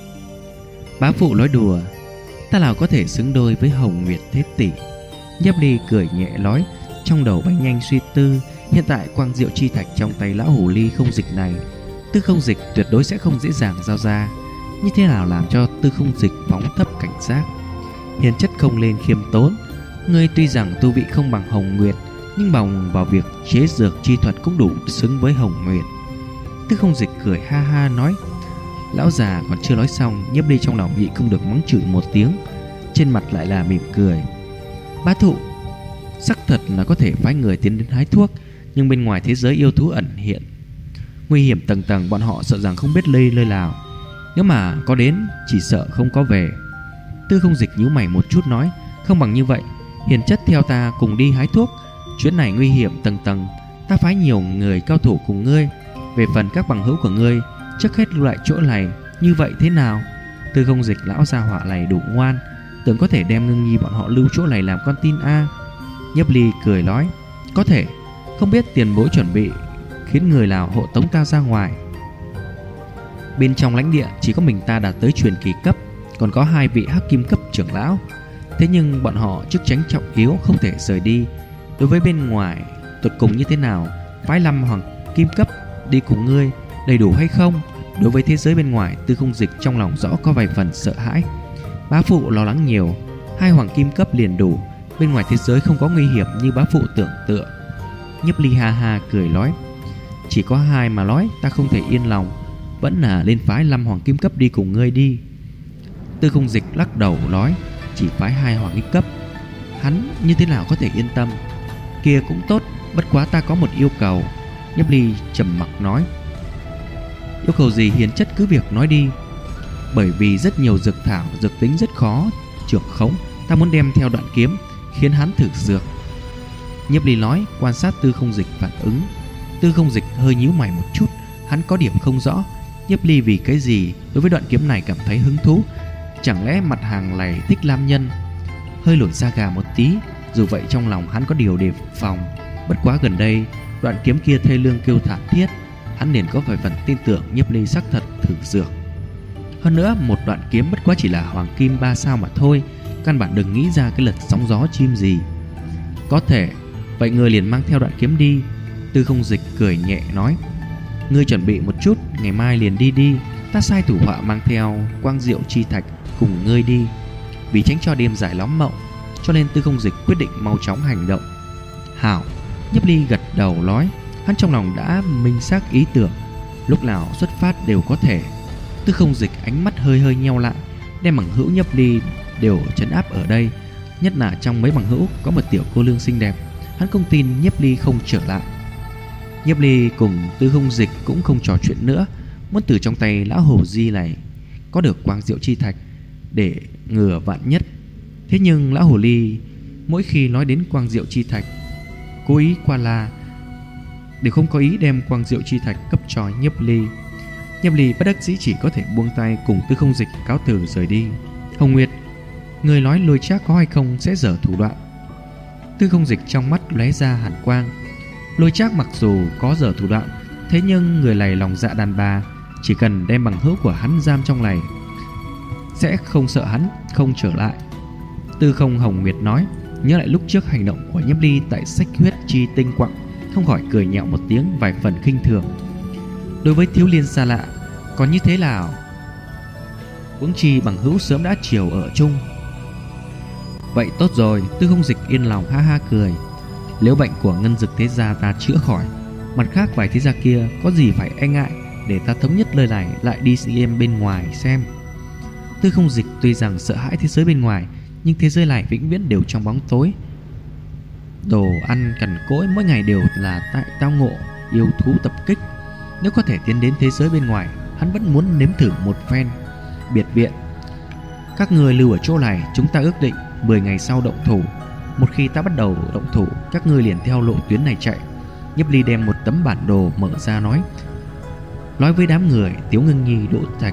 Bá phụ nói đùa, ta nào có thể xứng đôi với Hồng Nguyệt Thế Tỷ. Nhiếp Ly cười nhẹ nói, trong đầu bay nhanh suy tư. Hiện tại quang diệu chi thạch trong tay lão hồ ly không dịch này, Tư Không Dịch tuyệt đối sẽ không dễ dàng giao ra. Như thế nào làm cho Tư Không Dịch phóng thấp cảnh giác? Hiền chất không lên khiêm tốn, ngươi tuy rằng tu vị không bằng Hồng Nguyệt, nhưng bằng vào việc chế dược chi thuật cũng đủ xứng với Hồng Nguyệt. Tư Không Dịch cười ha ha nói. Lão già còn chưa nói xong, Nhiếp Ly trong lòng nhịn không được mắng chửi một tiếng, trên mặt lại là mỉm cười. Bá thụ, xác thật là có thể phái người tiến đến hái thuốc, nhưng bên ngoài thế giới yêu thú ẩn hiện, nguy hiểm tầng tầng, bọn họ sợ rằng không biết lây nào. Nếu mà có đến, chỉ sợ không có về. Tư Không Dịch nhíu mày một chút nói, không bằng như vậy, Hiền chất theo ta cùng đi hái thuốc. Chuyến này nguy hiểm tầng tầng, ta phái nhiều người cao thủ cùng ngươi. Về phần các bằng hữu của ngươi, trước hết lưu lại chỗ này, như vậy thế nào? Tư Không Dịch lão gia hỏa này đủ ngoan, tưởng có thể đem Ngưng Nhi bọn họ lưu chỗ này làm con tin a. Nhiếp Ly cười nói, có thể, không biết tiền bối chuẩn bị khiến người nào hộ tống ta ra ngoài. Bên trong lãnh địa chỉ có mình ta đạt tới truyền kỳ cấp, còn có 2 vị hắc kim cấp trưởng lão. Thế nhưng bọn họ chức tránh trọng yếu, không thể rời đi. Đối với bên ngoài tụt cùng như thế nào, phái 5 hoàng kim cấp đi cùng ngươi đầy đủ hay không? Đối với thế giới bên ngoài, Tư Không Dịch trong lòng rõ có vài phần sợ hãi. Bá phụ lo lắng nhiều, 2 hoàng kim cấp liền đủ, bên ngoài thế giới không có nguy hiểm như bá phụ tưởng tượng. Nhiếp Ly ha ha cười nói, chỉ có 2 mà nói, ta không thể yên lòng, vẫn là lên phái 5 hoàng kim cấp đi cùng ngươi đi. Tư Không Dịch lắc đầu nói, chỉ phái 2 hoàng kim cấp, hắn như thế nào có thể yên tâm? Kia cũng tốt, bất quá ta có một yêu cầu. Nhiếp Ly trầm mặc nói, yêu cầu gì Hiền chất cứ việc nói đi. Bởi vì rất nhiều dược thảo, dược tính rất khó trưởng khống, ta muốn đem theo đoạn kiếm khiến hắn thử dược. Nhiếp Ly nói, quan sát Tư Không Dịch phản ứng. Tư Không Dịch hơi nhíu mày một chút, hắn có điểm không rõ Nhiếp Ly vì cái gì đối với đoạn kiếm này cảm thấy hứng thú. Chẳng lẽ mặt hàng này thích nam nhân? Hơi nổi da gà một tí. Dù vậy trong lòng hắn có điều đề phòng. Bất quá gần đây đoạn kiếm kia thê lương kêu thảm thiết, hắn liền có vài phần tin tưởng Nhiếp Ly xác thật thử dược. Hơn nữa một đoạn kiếm bất quá chỉ là hoàng kim 3 sao mà thôi, căn bản đừng nghĩ ra cái lật sóng gió chim gì. Có thể, vậy ngươi liền mang theo đoạn kiếm đi. Tư Không Dịch cười nhẹ nói, ngươi chuẩn bị một chút, ngày mai liền đi. Ta sai thủ hạ mang theo quang diệu chi thạch cùng ngươi đi. Vì tránh cho đêm dài lắm mộng, cho nên Tư Không Dịch quyết định mau chóng hành động. Hảo. Nhiếp Ly gật đầu nói, hắn trong lòng đã minh xác ý tưởng, lúc nào xuất phát đều có thể. Tư Không Dịch ánh mắt hơi nheo lại, đem bằng hữu Nhiếp Ly đều trấn áp ở đây, nhất là trong mấy bằng hữu có một tiểu cô nương xinh đẹp, hắn không tin Nhiếp Ly không trở lại. Nhiếp Ly cùng Tư Không Dịch cũng không trò chuyện nữa, muốn từ trong tay lão hồ di này có được quang diệu chi thạch để ngừa vạn nhất. Thế nhưng lão hồ ly mỗi khi nói đến quang diệu chi thạch, cố ý qua la, đều không có ý đem quang diệu chi thạch cấp cho Nhiếp Ly. Nhiếp Ly bất đắc dĩ chỉ có thể buông tay cùng Tư Không Dịch cáo từ rời đi. Hồng Nguyệt, người nói Lôi Trác có hay không sẽ dở thủ đoạn? Tư Không Dịch trong mắt lóe ra hàn quang. Lôi Trác mặc dù có dở thủ đoạn, thế nhưng người này lòng dạ đàn bà, chỉ cần đem bằng hữu của hắn giam trong này sẽ không sợ hắn không trở lại. Tư Không Hồng Nguyệt nói, nhớ lại lúc trước hành động của Nhiếp Ly tại Xích Huyết Chi Tinh Quặng, không khỏi cười nhạo một tiếng, vài phần khinh thường. Đối với thiếu liên xa lạ, còn như thế nào? Huống chi bằng hữu sớm đã chiều ở chung. Vậy tốt rồi. Tư Không Dịch yên lòng ha ha cười. Nếu bệnh của Ngân Dực thế gia ta chữa khỏi, mặt khác vài thế gia kia có gì phải e ngại, để ta thống nhất lời này lại đi xem bên ngoài xem. Tư Không Dịch tuy rằng sợ hãi thế giới bên ngoài, nhưng thế giới này vĩnh viễn đều trong bóng tối. Đồ ăn cằn cỗi mỗi ngày đều là tại tao ngộ yêu thú tập kích. Nếu có thể tiến đến thế giới bên ngoài, hắn vẫn muốn nếm thử một phen. Biệt viện, các người lưu ở chỗ này, chúng ta ước định 10 ngày sau động thủ. Một khi ta bắt đầu động thủ, các ngươi liền theo lộ tuyến này chạy. Nhiếp Ly đem một tấm bản đồ mở ra nói với đám người Tiếu Ngưng Nhi, Đỗ Trạch.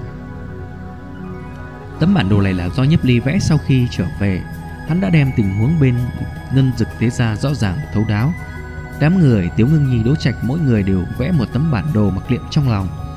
Tấm bản đồ này là do Nhiếp Ly vẽ sau khi trở về. Hắn đã đem tình huống bên Ngân Dực thế gia rõ ràng thấu đáo. Đám người Tiếu Ngưng Nhi, Đỗ Trạch mỗi người đều vẽ một tấm bản đồ mặc niệm trong lòng.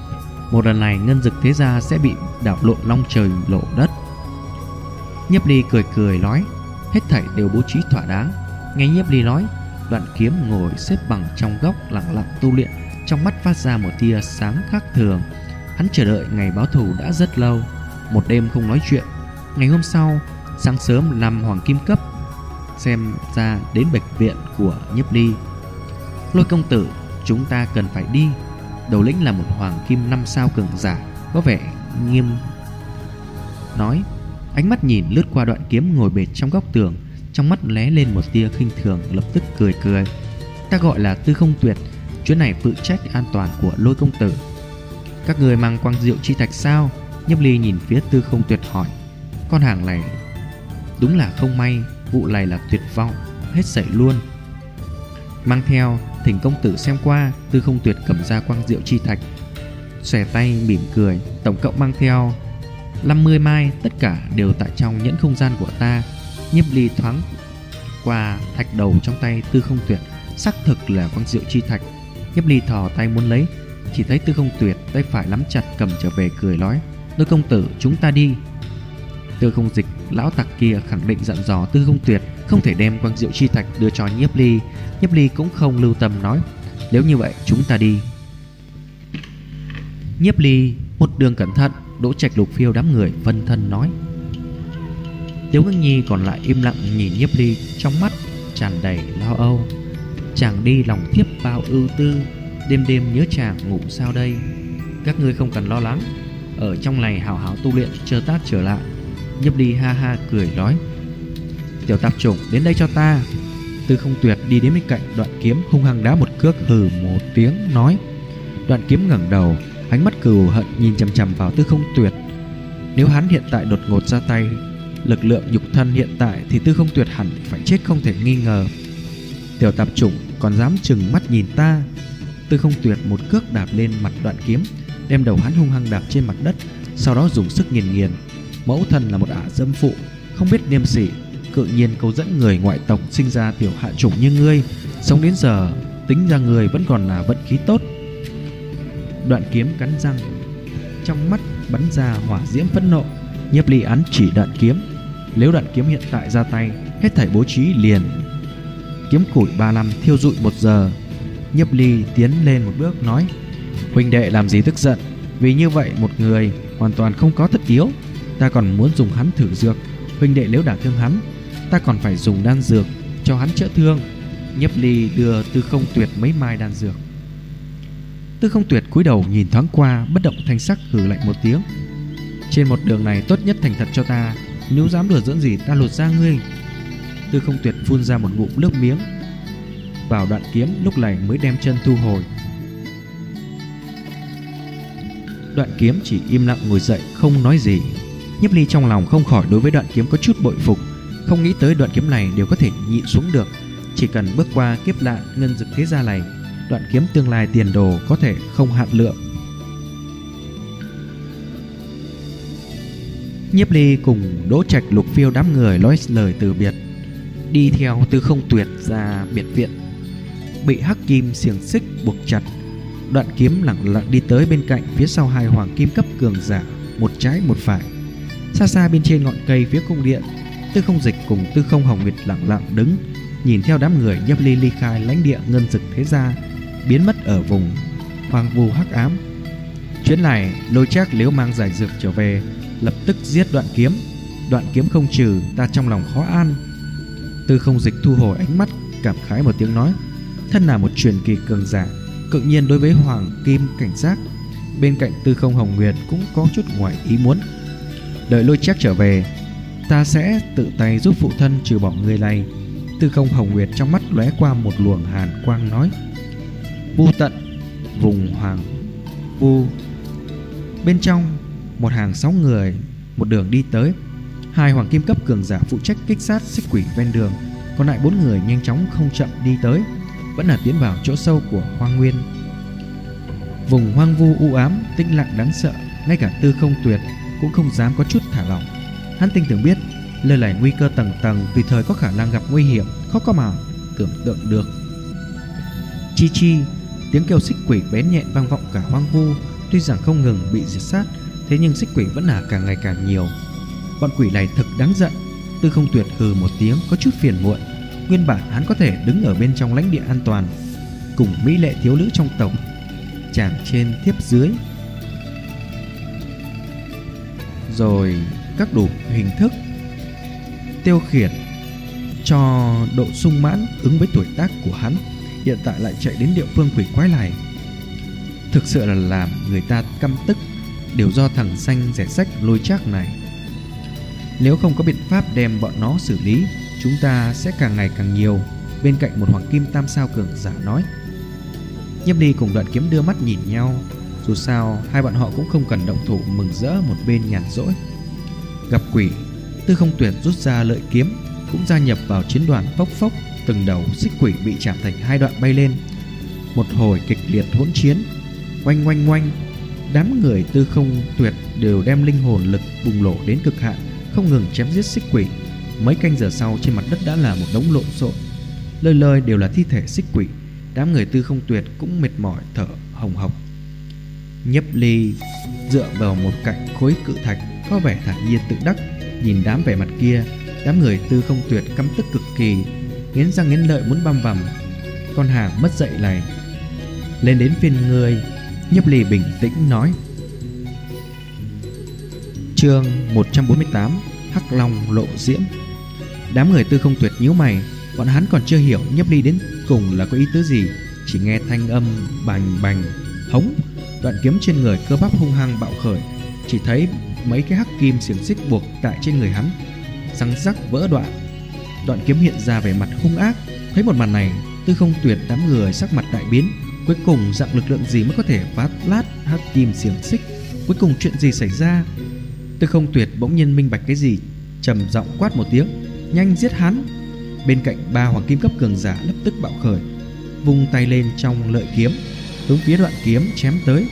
Một lần này ngân dực thế gia sẽ bị đảo lộn long trời lở đất. Nhiếp Ly cười cười nói, hết thảy đều bố trí thỏa đáng. Nghe Nhiếp Ly nói, Đoạn Kiếm ngồi xếp bằng trong góc lặng lặng tu luyện, trong mắt phát ra một tia sáng khác thường. Hắn chờ đợi ngày báo thù đã rất lâu. Một đêm không nói chuyện. Ngày hôm sau, sáng sớm 5 hoàng kim cấp xem ra đến bệnh viện của Nhiếp Ly. Lôi công tử, chúng ta cần phải đi. Đầu lĩnh là một hoàng kim 5 sao cường giả, có vẻ nghiêm nói, ánh mắt nhìn lướt qua Đoạn Kiếm ngồi bệt trong góc tường, trong mắt lóe lên một tia khinh thường, lập tức cười cười. Ta gọi là Tư Không Tuyệt, chuyến này phụ trách an toàn của Lôi công tử. Các người mang quang diệu chi thạch sao? Nhiếp Ly nhìn phía Tư Không Tuyệt hỏi. Con hàng này đúng là không may, vụ này là tuyệt vọng, hết sảy luôn. Mang theo, thỉnh công tử xem qua. Tư Không Tuyệt cầm ra quang diệu chi thạch, xòe tay mỉm cười. Tổng cộng mang theo 50 mai, tất cả đều tại trong nhẫn không gian của ta. Nhiếp Ly thoáng qua thạch đầu trong tay Tư Không Tuyệt, xác thực là quang diệu chi thạch. Nhiếp Ly thò tay muốn lấy, chỉ thấy Tư Không Tuyệt tay phải nắm chặt cầm trở về, cười nói, Lôi công tử, chúng ta đi. Tư Không Dịch lão tặc kia khẳng định dặn dò Tư Không Tuyệt không thể đem quang diệu chi thạch đưa cho Nhiếp Ly. Nhiếp Ly cũng không lưu tâm nói, nếu như vậy chúng ta đi. Nhiếp Ly một đường cẩn thận. Đỗ Trạch, Lục Phiêu đám người phân thân nói. Tiếu Ngưng Nhi còn lại im lặng nhìn Nhiếp Ly, trong mắt tràn đầy lo âu. Chàng đi lòng thiếp bao ưu tư, đêm đêm nhớ chàng ngủ sao đây. Các ngươi không cần lo lắng, ở trong này hào hào tu luyện, chờ ta trở lại. Nhiếp Ly ha ha cười nói, tiểu tạp chủng, đến đây cho ta. Tư Không Tuyệt đi đến bên cạnh Đoạn Kiếm, hung hăng đá một cước, hừ một tiếng nói. Đoạn Kiếm ngẩng đầu, ánh mắt cừu hận nhìn chằm chằm vào Tư Không Tuyệt. Nếu hắn hiện tại đột ngột ra tay, lực lượng nhục thân hiện tại thì Tư Không Tuyệt hẳn phải chết không thể nghi ngờ. Tiểu tạp chủng còn dám chừng mắt nhìn ta. Tư Không Tuyệt một cước đạp lên mặt Đoạn Kiếm, đem đầu hắn hung hăng đạp trên mặt đất, sau đó dùng sức nghiền nghiền. Mẫu thân là một ả dâm phụ, không biết liêm sỉ, cự nhiên câu dẫn người ngoại tộc sinh ra tiểu hạ chủng như ngươi, sống đến giờ tính ra người vẫn còn là vận khí tốt. Đoạn Kiếm cắn răng, trong mắt bắn ra hỏa diễm phẫn nộ. Nhiếp Ly ấn chỉ Đoạn Kiếm, nếu Đoạn Kiếm hiện tại ra tay, hết thảy bố trí liền. Kiếm củi 3 năm thiêu rụi 1 giờ. Nhiếp Ly tiến lên một bước nói, huynh đệ làm gì tức giận, vì như vậy một người hoàn toàn không có tất yếu. Ta còn muốn dùng hắn thử dược, huynh đệ nếu đả thương hắn, ta còn phải dùng đan dược cho hắn chữa thương. Nhiếp Ly đưa Tư Không Tuyệt mấy mai đan dược. Tư Không Tuyệt cúi đầu nhìn thoáng qua, bất động thanh sắc hừ lạnh một tiếng. Trên một đường này tốt nhất thành thật cho ta, nếu dám đùa giỡn gì ta lột da ngươi. Tư Không Tuyệt phun ra một ngụm nước miếng vào Đoạn Kiếm, lúc này mới đem chân thu hồi. Đoạn Kiếm chỉ im lặng ngồi dậy, không nói gì. Nhiếp Ly trong lòng không khỏi đối với Đoạn Kiếm có chút bội phục, không nghĩ tới Đoạn Kiếm này đều có thể nhịn xuống được. Chỉ cần bước qua kiếp nạn ngân dực thế gia này, Đoạn Kiếm tương lai tiền đồ có thể không hạn lượng. Nhiếp Ly cùng Đỗ Trạch, Lục Phiêu đám người nói lời từ biệt, đi theo Tư Không Tuyệt ra biệt viện. Bị hắc kim xiềng xích buộc chặt, Đoạn Kiếm lặng lặng đi tới bên cạnh, phía sau 2 hoàng kim cấp cường giả, một trái một phải. Xa xa bên trên ngọn cây phía cung điện, Tư Không Dịch cùng Tư Không Hồng Nguyệt lặng lặng đứng, nhìn theo đám người Nhiếp Ly ly khai lãnh địa ngân dực thế gia, biến mất ở vùng hoang vu hắc ám. Chuyến này Lôi Trác nếu mang giải dược trở về, lập tức giết Đoạn Kiếm. Đoạn Kiếm không trừ, ta trong lòng khó an. Tư Không Dịch thu hồi ánh mắt, cảm khái một tiếng nói, thân là một truyền kỳ cường giả, tự nhiên đối với hoàng kim cảnh giác. Bên cạnh Tư Không Hồng Nguyệt cũng có chút ngoài ý muốn. Đợi Lôi Trác trở về, ta sẽ tự tay giúp phụ thân trừ bỏ người này. Tư Không Hồng Nguyệt trong mắt lóe qua một luồng hàn quang nói, vu tận vùng hoàng vu. Bên trong một hàng 6 người một đường đi tới. 2 hoàng kim cấp cường giả phụ trách kích sát xích quỷ ven đường, còn lại 4 người nhanh chóng không chậm đi tới, vẫn là tiến vào chỗ sâu của hoang nguyên. Vùng hoang vu u ám, tĩnh lặng đáng sợ, ngay cả Tư Không Tuyệt cũng không dám có chút thả lỏng. Hắn tinh tường biết nơi này nguy cơ tầng tầng, tùy thời có khả năng gặp nguy hiểm, khó có mà tưởng tượng được. Chi chi, tiếng kêu xích quỷ bén nhện vang vọng cả hoang vu. tuy rằng không ngừng bị diệt sát, thế nhưng xích quỷ vẫn là càng ngày càng nhiều. Bọn quỷ này thực đáng giận. Tư Không Tuyệt hừ một tiếng có chút phiền muộn. Nguyên bản hắn có thể đứng ở bên trong lãnh địa an toàn, cùng mỹ lệ thiếu nữ trong tộc chàng trên tiếp dưới, rồi các đủ hình thức tiêu khiển cho độ sung mãn ứng với tuổi tác của hắn. Hiện tại lại chạy đến địa phương quỷ quái này, thực sự là làm người ta căm tức. Đều do thằng xanh rẻ rách lôi trác này. Nếu không có biện pháp đem bọn nó xử lý, chúng ta sẽ càng ngày càng nhiều. Bên cạnh một hoàng kim tam sao cường giả nói. Nhiếp Ly cùng Đoạn Kiếm đưa mắt nhìn nhau. Dù sao hai bọn họ cũng không cần động thủ, mừng rỡ một bên nhàn rỗi. Gặp quỷ, Tư Không Tuyệt rút ra lợi kiếm, cũng gia nhập vào chiến đoàn. Phốc phốc, từng đầu xích quỷ bị chạm thành hai đoạn bay lên. Một hồi kịch liệt hỗn chiến, oanh oanh oanh. Đám người Tư Không Tuyệt đều đem linh hồn lực bùng nổ đến cực hạn, không ngừng chém giết xích quỷ. Mấy canh giờ sau, trên mặt đất đã là một đống lộn xộn, lơi lơi đều là thi thể xích quỷ. Đám người Tư Không Tuyệt cũng mệt mỏi thở hồng hộc. Nhiếp Ly dựa vào một cạnh khối cự thạch, có vẻ thản nhiên tự đắc. Nhìn đám vẻ mặt kia, đám người Tư Không Tuyệt căm tức cực kỳ, nghiến răng nghiến lợi muốn băm vằm con hàng mất dạy này. Lên đến phiên ngươi. Nhiếp Ly bình tĩnh nói. Chương 148: Hắc Long lộ diễm. Đám người Tư Không Tuyệt nhíu mày, bọn hắn còn chưa hiểu Nhiếp Ly đến cùng là có ý tứ gì. Chỉ nghe thanh âm bành bành hống, đoạn kiếm trên người cơ bắp hung hăng bạo khởi. Chỉ thấy mấy cái hắc kim xiềng xích buộc tại trên người hắn răng rắc vỡ đoạn. Đoạn kiếm hiện ra vẻ mặt hung ác. Thấy một màn này, Tư Không Tuyệt đám người sắc mặt đại biến. Cuối cùng dạng lực lượng gì mới có thể phá lát hắc kim xiềng xích? Cuối cùng chuyện gì xảy ra? Tư Không Tuyệt bỗng nhiên minh bạch cái gì, trầm giọng quát một tiếng: nhanh giết hắn! Bên cạnh ba hoàng kim cấp cường giả lập tức bạo khởi, vung tay lên trong lợi kiếm hướng phía đoạn kiếm chém tới.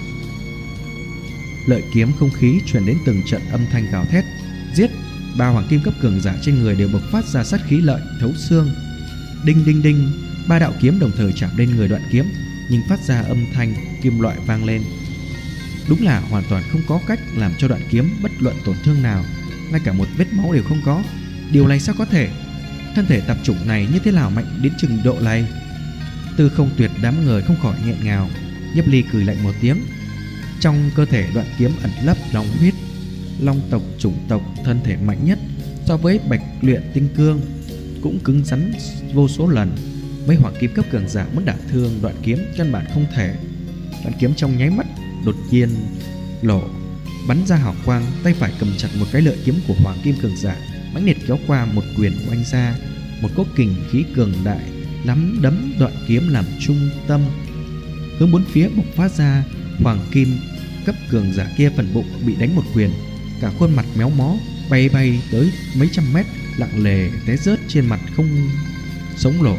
Lợi kiếm không khí truyền đến từng trận âm thanh gào thét. Giết! Ba hoàng kim cấp cường giả trên người đều bộc phát ra sát khí lợi thấu xương. Đinh đinh đinh, ba đạo kiếm đồng thời chạm lên người đoạn kiếm, nhưng phát ra âm thanh kim loại vang lên. Đúng là hoàn toàn không có cách làm cho đoạn kiếm bất luận tổn thương nào, ngay cả một vết máu đều không có. Điều này sao có thể? Thân thể tạp chủng này như thế nào mạnh đến trình độ này? Tư Không Tuyệt đám người không khỏi nghẹn ngào. Nhiếp Ly cười lạnh một tiếng. Trong cơ thể đoạn kiếm ẩn lấp long huyết, long tộc chủng tộc thân thể mạnh nhất, so với bạch luyện tinh cương cũng cứng rắn vô số lần. Mấy hoàng kim cấp cường giả muốn đả thương đoạn kiếm căn bản không thể. Đoạn kiếm trong nháy mắt đột nhiên lộ bắn ra hào quang, tay phải cầm chặt một cái lợi kiếm của hoàng kim cường giả, mãnh liệt kéo qua, một quyền oanh ra. Một cỗ kình khí cường đại nắm đấm đoạn kiếm làm trung tâm, hướng bốn phía bộc phát ra. Hoàng kim cấp cường giả kia phần bụng bị đánh một quyền, cả khuôn mặt méo mó, bay bay tới mấy trăm mét, lặng lề té rớt trên mặt không sống nổi.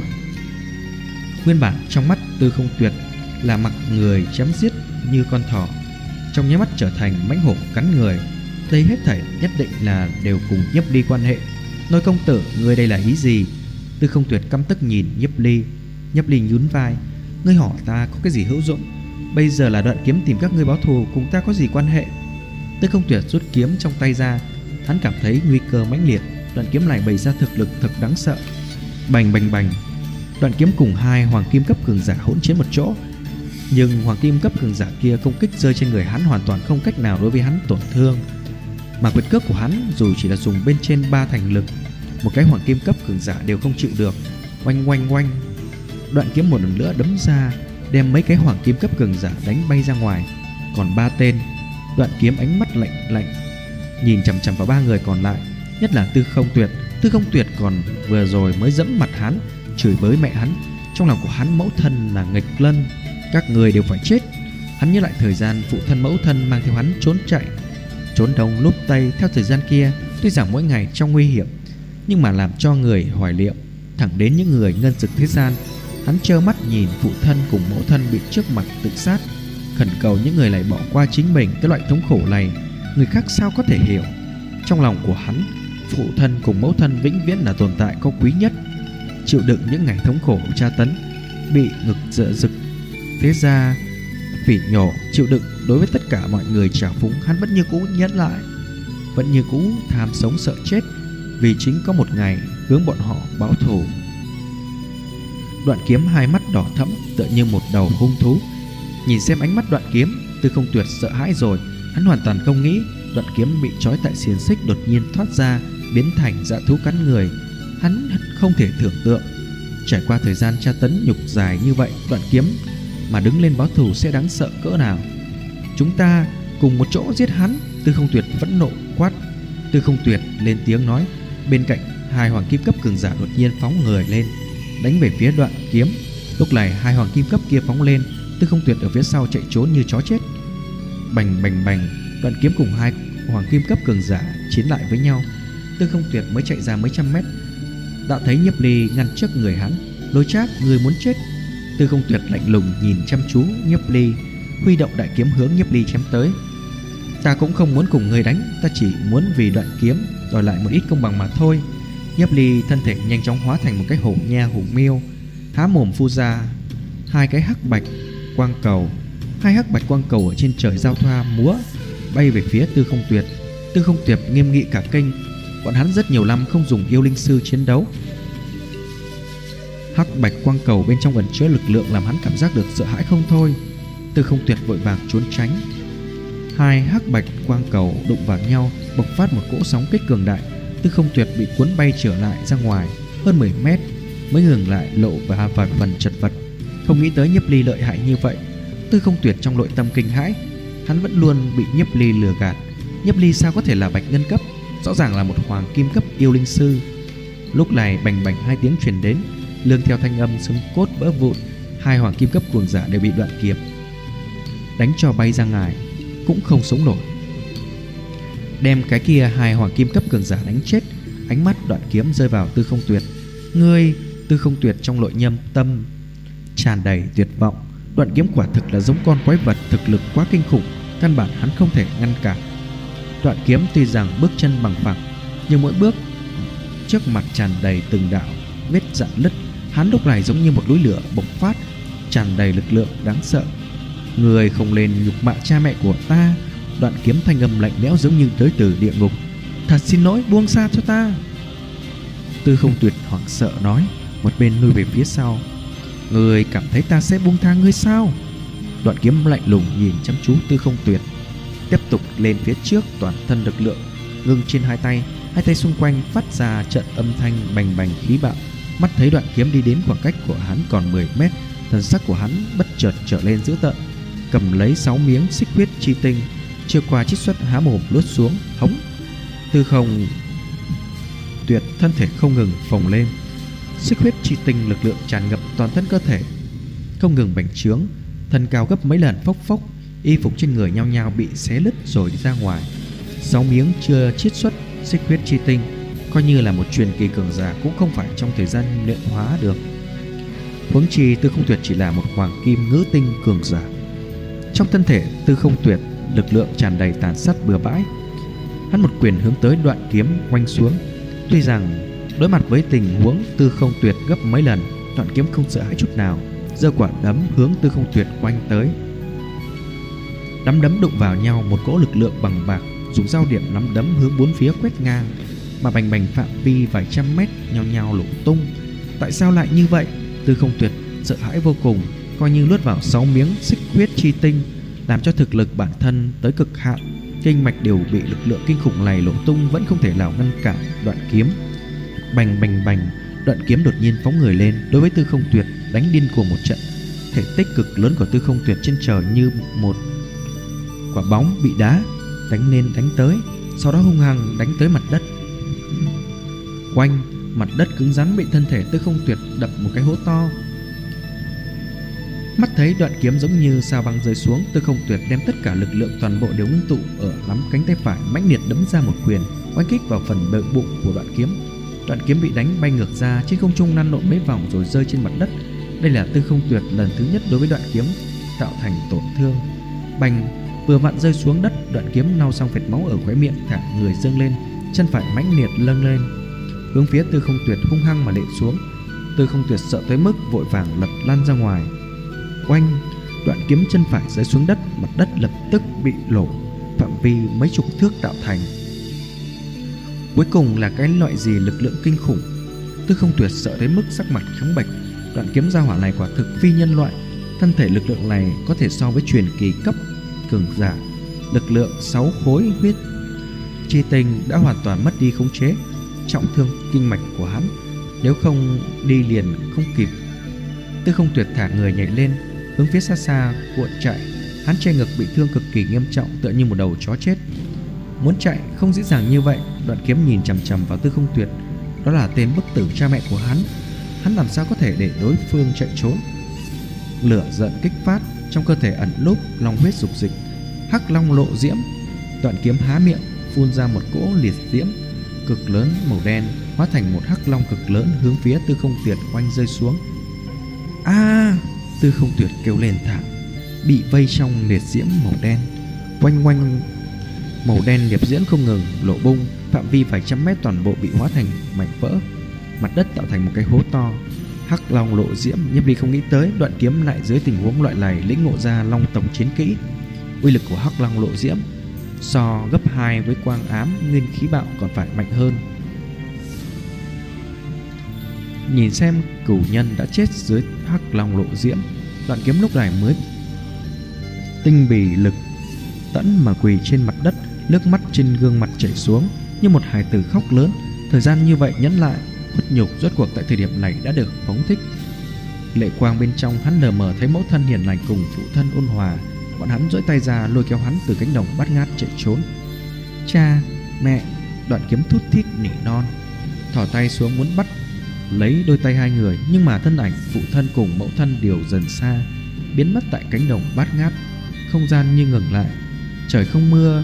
Nguyên bản trong mắt Tư Không Tuyệt là mặc người chém giết như con thỏ, trong nháy mắt trở thành mãnh hổ cắn người. Đây hết thảy nhất định là đều cùng Nhiếp Ly quan hệ. Nói công tử, ngươi đây là ý gì? Tư Không Tuyệt căm tức nhìn Nhiếp Ly. Nhiếp Ly nhún vai. Ngươi hỏi ta có cái gì hữu dụng? Bây giờ là đoạn kiếm tìm các ngươi báo thù, cùng ta có gì quan hệ? Tư Không Tuyệt rút kiếm trong tay ra. Hắn cảm thấy nguy cơ mãnh liệt. Đoạn kiếm này bày ra thực lực thật đáng sợ. Bành bành bành, đoạn kiếm cùng hai hoàng kim cấp cường giả hỗn chiến một chỗ. Nhưng hoàng kim cấp cường giả kia công kích rơi trên người hắn hoàn toàn không cách nào đối với hắn tổn thương. Mà quyền cước của hắn dù chỉ là dùng bên trên 3 thành lực, một cái hoàng kim cấp cường giả đều không chịu được. Oanh oanh oanh, đoạn kiếm một lần nữa đấm ra, đem mấy cái hoàng kim cấp cường giả đánh bay ra ngoài. Còn 3 tên, đoạn kiếm ánh mắt lạnh lạnh nhìn chằm chằm vào 3 người còn lại, nhất là Tư Không Tuyệt. Tư Không Tuyệt còn vừa rồi mới dẫm mặt hắn, chửi bới mẹ hắn. Trong lòng của hắn mẫu thân là nghịch lân, các người đều phải chết. Hắn nhớ lại thời gian phụ thân mẫu thân mang theo hắn trốn chạy, trốn đông lút tây. Theo thời gian kia, tuy rằng mỗi ngày trong nguy hiểm, nhưng mà làm cho người hoài niệm. Thẳng đến những người ngân dực thế gian, hắn trơ mắt nhìn phụ thân cùng mẫu thân bị trước mặt tự sát, khẩn cầu những người này bỏ qua chính mình. Cái loại thống khổ này người khác sao có thể hiểu? Trong lòng của hắn, phụ thân cùng mẫu thân vĩnh viễn là tồn tại có quý nhất. Chịu đựng những ngày thống khổ tra tấn, bị ngực dựa rực, thế ra phỉ nhổ, chịu đựng đối với tất cả mọi người trào phúng, hắn vẫn như cũ nhẫn lại, vẫn như cũ tham sống sợ chết, vì chính có một ngày hướng bọn họ báo thù. Đoạn Kiếm hai mắt đỏ thẫm tựa như một đầu hung thú. Nhìn xem ánh mắt Đoạn Kiếm, Tư Không Tuyệt sợ hãi rồi. Hắn hoàn toàn không nghĩ Đoạn Kiếm bị trói tại xiềng xích đột nhiên thoát ra, biến thành dã thú cắn người. Hắn không thể tưởng tượng trải qua thời gian tra tấn nhục dài như vậy, Đoạn Kiếm mà đứng lên báo thù sẽ đáng sợ cỡ nào. Chúng ta cùng một chỗ giết hắn. Tư Không Tuyệt phẫn nộ quát. Tư Không Tuyệt lên tiếng nói. Bên cạnh hai hoàng kim cấp cường giả đột nhiên phóng người lên, đánh về phía Đoạn Kiếm. Lúc này hai hoàng kim cấp kia phóng lên, Tư Không Tuyệt ở phía sau chạy trốn như chó chết. Bành bành bành, Đoạn Kiếm cùng hai hoàng kim cấp cường giả chiến lại với nhau. Tư Không Tuyệt mới chạy ra mấy trăm mét đã thấy Nhiếp Ly ngăn trước người hắn. Lôi Trác, người muốn chết. Tư Không Tuyệt lạnh lùng nhìn chăm chú Nhiếp Ly, huy động đại kiếm hướng Nhiếp Ly chém tới. Ta cũng không muốn cùng người đánh, ta chỉ muốn vì Đoạn Kiếm đòi lại một ít công bằng mà thôi. Nhiếp Ly thân thể nhanh chóng hóa thành một cái hổ nha hổ miêu, há mồm phun ra hai cái hắc bạch quang cầu. Hai hắc bạch quang cầu ở trên trời giao thoa múa, bay về phía Tư Không Tuyệt. Tư Không Tuyệt nghiêm nghị cả kinh. Bọn hắn rất nhiều năm không dùng yêu linh sư chiến đấu. Hắc bạch quang cầu bên trong ẩn chứa lực lượng làm hắn cảm giác được sợ hãi không thôi. Tư Không Tuyệt vội vàng trốn tránh. Hai hắc bạch quang cầu đụng vào nhau, bộc phát một cỗ sóng kích cường đại. Tư Không Tuyệt bị cuốn bay trở lại ra ngoài hơn 10 mét mới ngừng lại, lộ và vài phần chật vật. Không nghĩ tới Nhiếp Ly lợi hại như vậy. Tư Không Tuyệt trong nội tâm kinh hãi. Hắn vẫn luôn bị Nhiếp Ly lừa gạt. Nhiếp Ly sao có thể là bạch ngân cấp, rõ ràng là một hoàng kim cấp yêu linh sư. Lúc này bành bành hai tiếng truyền đến, lương theo thanh âm xương cốt vỡ vụn. Hai hoàng kim cấp cường giả đều bị Đoạn Kiếm đánh cho bay ra ngoài, cũng không sống nổi. Đem cái kia hai hoàng kim cấp cường giả đánh chết. Ánh mắt Đoạn Kiếm rơi vào Tư Không Tuyệt. Ngươi. Tư Không Tuyệt trong nội nhâm tâm tràn đầy tuyệt vọng. Đoạn Kiếm quả thực là giống con quái vật, thực lực quá kinh khủng, căn bản hắn không thể ngăn cản. Đoạn Kiếm tuy rằng bước chân bằng phẳng, nhưng mỗi bước trước mặt tràn đầy từng đạo vết rạn nứt. Hắn lúc này giống như một núi lửa bộc phát, tràn đầy lực lượng đáng sợ. Người không lên nhục mạ cha mẹ của ta. Đoạn Kiếm thanh âm lạnh lẽo giống như tới từ địa ngục. Thật xin lỗi, buông xa cho ta. Tư Không Tuyệt hoảng sợ nói, một bên lui về phía sau. Người cảm thấy ta sẽ buông tha ngươi sao? Đoạn Kiếm lạnh lùng nhìn chăm chú Tư Không Tuyệt, tiếp tục lên phía trước, toàn thân lực lượng ngưng trên hai tay xung quanh phát ra trận âm thanh bành bành khí bạo. Mắt thấy Đoạn Kiếm đi đến khoảng cách của hắn còn 10 mét, thần sắc của hắn bất chợt trở lên dữ tợn, cầm lấy 6 miếng xích huyết chi tinh, chưa qua chiết xuất há mồm luốt xuống, hống. Tư Không Tuyệt thân thể không ngừng phồng lên, xích huyết chi tinh lực lượng tràn ngập toàn thân cơ thể, không ngừng bành trướng, thân cao gấp mấy lần, phốc phốc, y phục trên người nhao nhao bị xé nứt rồi đi ra ngoài. 6 miếng chưa chiết xuất xích huyết chi tinh, coi như là một truyền kỳ cường giả cũng không phải trong thời gian luyện hóa được. Huống chi Tư Không Tuyệt chỉ là một hoàng kim ngữ tinh cường giả. Trong thân thể Tư Không Tuyệt lực lượng tràn đầy tàn sát bừa bãi. Hắn một quyền hướng tới Đoạn Kiếm oanh xuống. Tuy rằng đối mặt với tình huống Tư Không Tuyệt gấp mấy lần, Đoạn Kiếm không sợ hãi chút nào, giơ quả đấm hướng Tư Không Tuyệt oanh tới. Nắm đấm đụng vào nhau, một cỗ lực lượng bằng bạc dùng dao điểm nắm đấm hướng bốn phía quét ngang, mà bành bành phạm vi vài trăm mét nhao nhao nổ tung. Tại sao lại như vậy? Tư Không Tuyệt sợ hãi vô cùng, coi như nuốt vào 6 miếng xích huyết chi tinh, làm cho thực lực bản thân tới cực hạn, kinh mạch đều bị lực lượng kinh khủng này nổ tung, vẫn không thể nào ngăn cản Đoạn Kiếm. Bành bành bành, Đoạn Kiếm đột nhiên phóng người lên, đối với Tư Không Tuyệt đánh điên cuồng một trận. Thể tích cực lớn của Tư Không Tuyệt trên trời như một quả bóng bị đá đánh lên đánh tới, sau đó hung hăng đánh tới mặt đất. Quanh mặt đất cứng rắn bị thân thể Tư Không Tuyệt đập một cái hố to. Mắt thấy Đoạn Kiếm giống như sao băng rơi xuống, Tư Không Tuyệt đem tất cả lực lượng toàn bộ đều ngưng tụ ở nắm cánh tay phải, mãnh liệt đấm ra một quyền, oanh kích vào phần bệ bụng của Đoạn Kiếm. Đoạn Kiếm bị đánh bay ngược ra, trên không trung lăn lộn mấy vòng rồi rơi trên mặt đất. Đây là Tư Không Tuyệt lần thứ nhất đối với Đoạn Kiếm tạo thành tổn thương. Bành, vừa vặn rơi xuống đất, Đoạn Kiếm lau xong vệt máu ở khóe miệng, thả người dâng lên, chân phải mãnh liệt lâng lên, hướng phía Tư Không Tuyệt hung hăng mà nện xuống. Tư Không Tuyệt sợ tới mức vội vàng lật lăn ra ngoài. Oanh, đoạn kiếm chân phải rơi xuống đất, mặt đất lập tức bị lổ, phạm vi mấy chục thước tạo thành. Cuối cùng là cái loại gì lực lượng kinh khủng. Tư Không Tuyệt sợ đến mức sắc mặt trắng bệch. Đoạn kiếm gia hỏa này quả thực phi nhân loại. Thân thể lực lượng này có thể so với truyền kỳ cấp cường giả. Lực lượng 6 khối huyết chi tinh đã hoàn toàn mất đi khống chế, trọng thương kinh mạch của hắn, nếu không đi liền không kịp. Tư Không Tuyệt thả người nhảy lên, hướng phía xa xa cuộn chạy. Hắn che ngực bị thương cực kỳ nghiêm trọng, tựa như một đầu chó chết. Muốn chạy không dễ dàng như vậy. Đoạn kiếm nhìn chằm chằm vào Tư Không Tuyệt. Đó là tên bức tử cha mẹ của hắn. Hắn làm sao có thể để đối phương chạy trốn? Lửa giận kích phát, trong cơ thể ẩn núp long huyết dục dịch, hắc long lộ diễm. Đoạn kiếm há miệng phun ra một cỗ liệt diễm cực lớn màu đen, hóa thành một hắc long cực lớn hướng phía Tư Không Tuyệt oanh rơi xuống. Tư Không Tuyệt kêu lên thảm, bị vây trong liệt diễm màu đen. Oanh oanh, màu đen liệt diễm không ngừng lộ bung, phạm vi vài trăm mét toàn bộ bị hóa thành mảnh vỡ. Mặt đất tạo thành một cái hố to. Hắc long lộ diễm, Nhiếp Ly không nghĩ tới Đoạn kiếm lại dưới tình huống loại này lĩnh ngộ ra long tộc chiến kỹ. Uy lực của hắc long lộ diễm so gấp 2 với quang ám nguyên khí bạo còn phải mạnh hơn. Nhìn xem cửu nhân đã chết dưới hắc long lộ diễm, Đoạn kiếm lúc này mới tinh bì lực tẫn mà quỳ trên mặt đất, nước mắt trên gương mặt chảy xuống như một hài tử khóc lớn. Thời gian như vậy nhẫn lại, khuất nhục rốt cuộc tại thời điểm này đã được phóng thích. Lệ quang bên trong hắn lờ mờ thấy mẫu thân hiền lành cùng phụ thân ôn hòa. Bọn hắn duỗi tay ra lôi kéo hắn từ cánh đồng bát ngát chạy trốn. Cha, mẹ, Đoạn kiếm thút thít nỉ non, thò tay xuống muốn bắt lấy đôi tay hai người, nhưng mà thân ảnh phụ thân cùng mẫu thân đều dần xa, biến mất tại cánh đồng bát ngát. Không gian như ngừng lại, trời không mưa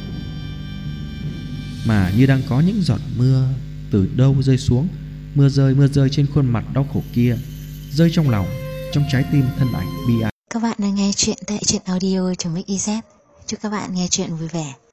mà như đang có những giọt mưa từ đâu rơi xuống. Mưa rơi trên khuôn mặt đau khổ kia, rơi trong lòng, trong trái tim thân ảnh bi ai. Các bạn đang nghe chuyện tại truyện audio.mix.iz. Chúc các bạn nghe chuyện vui vẻ.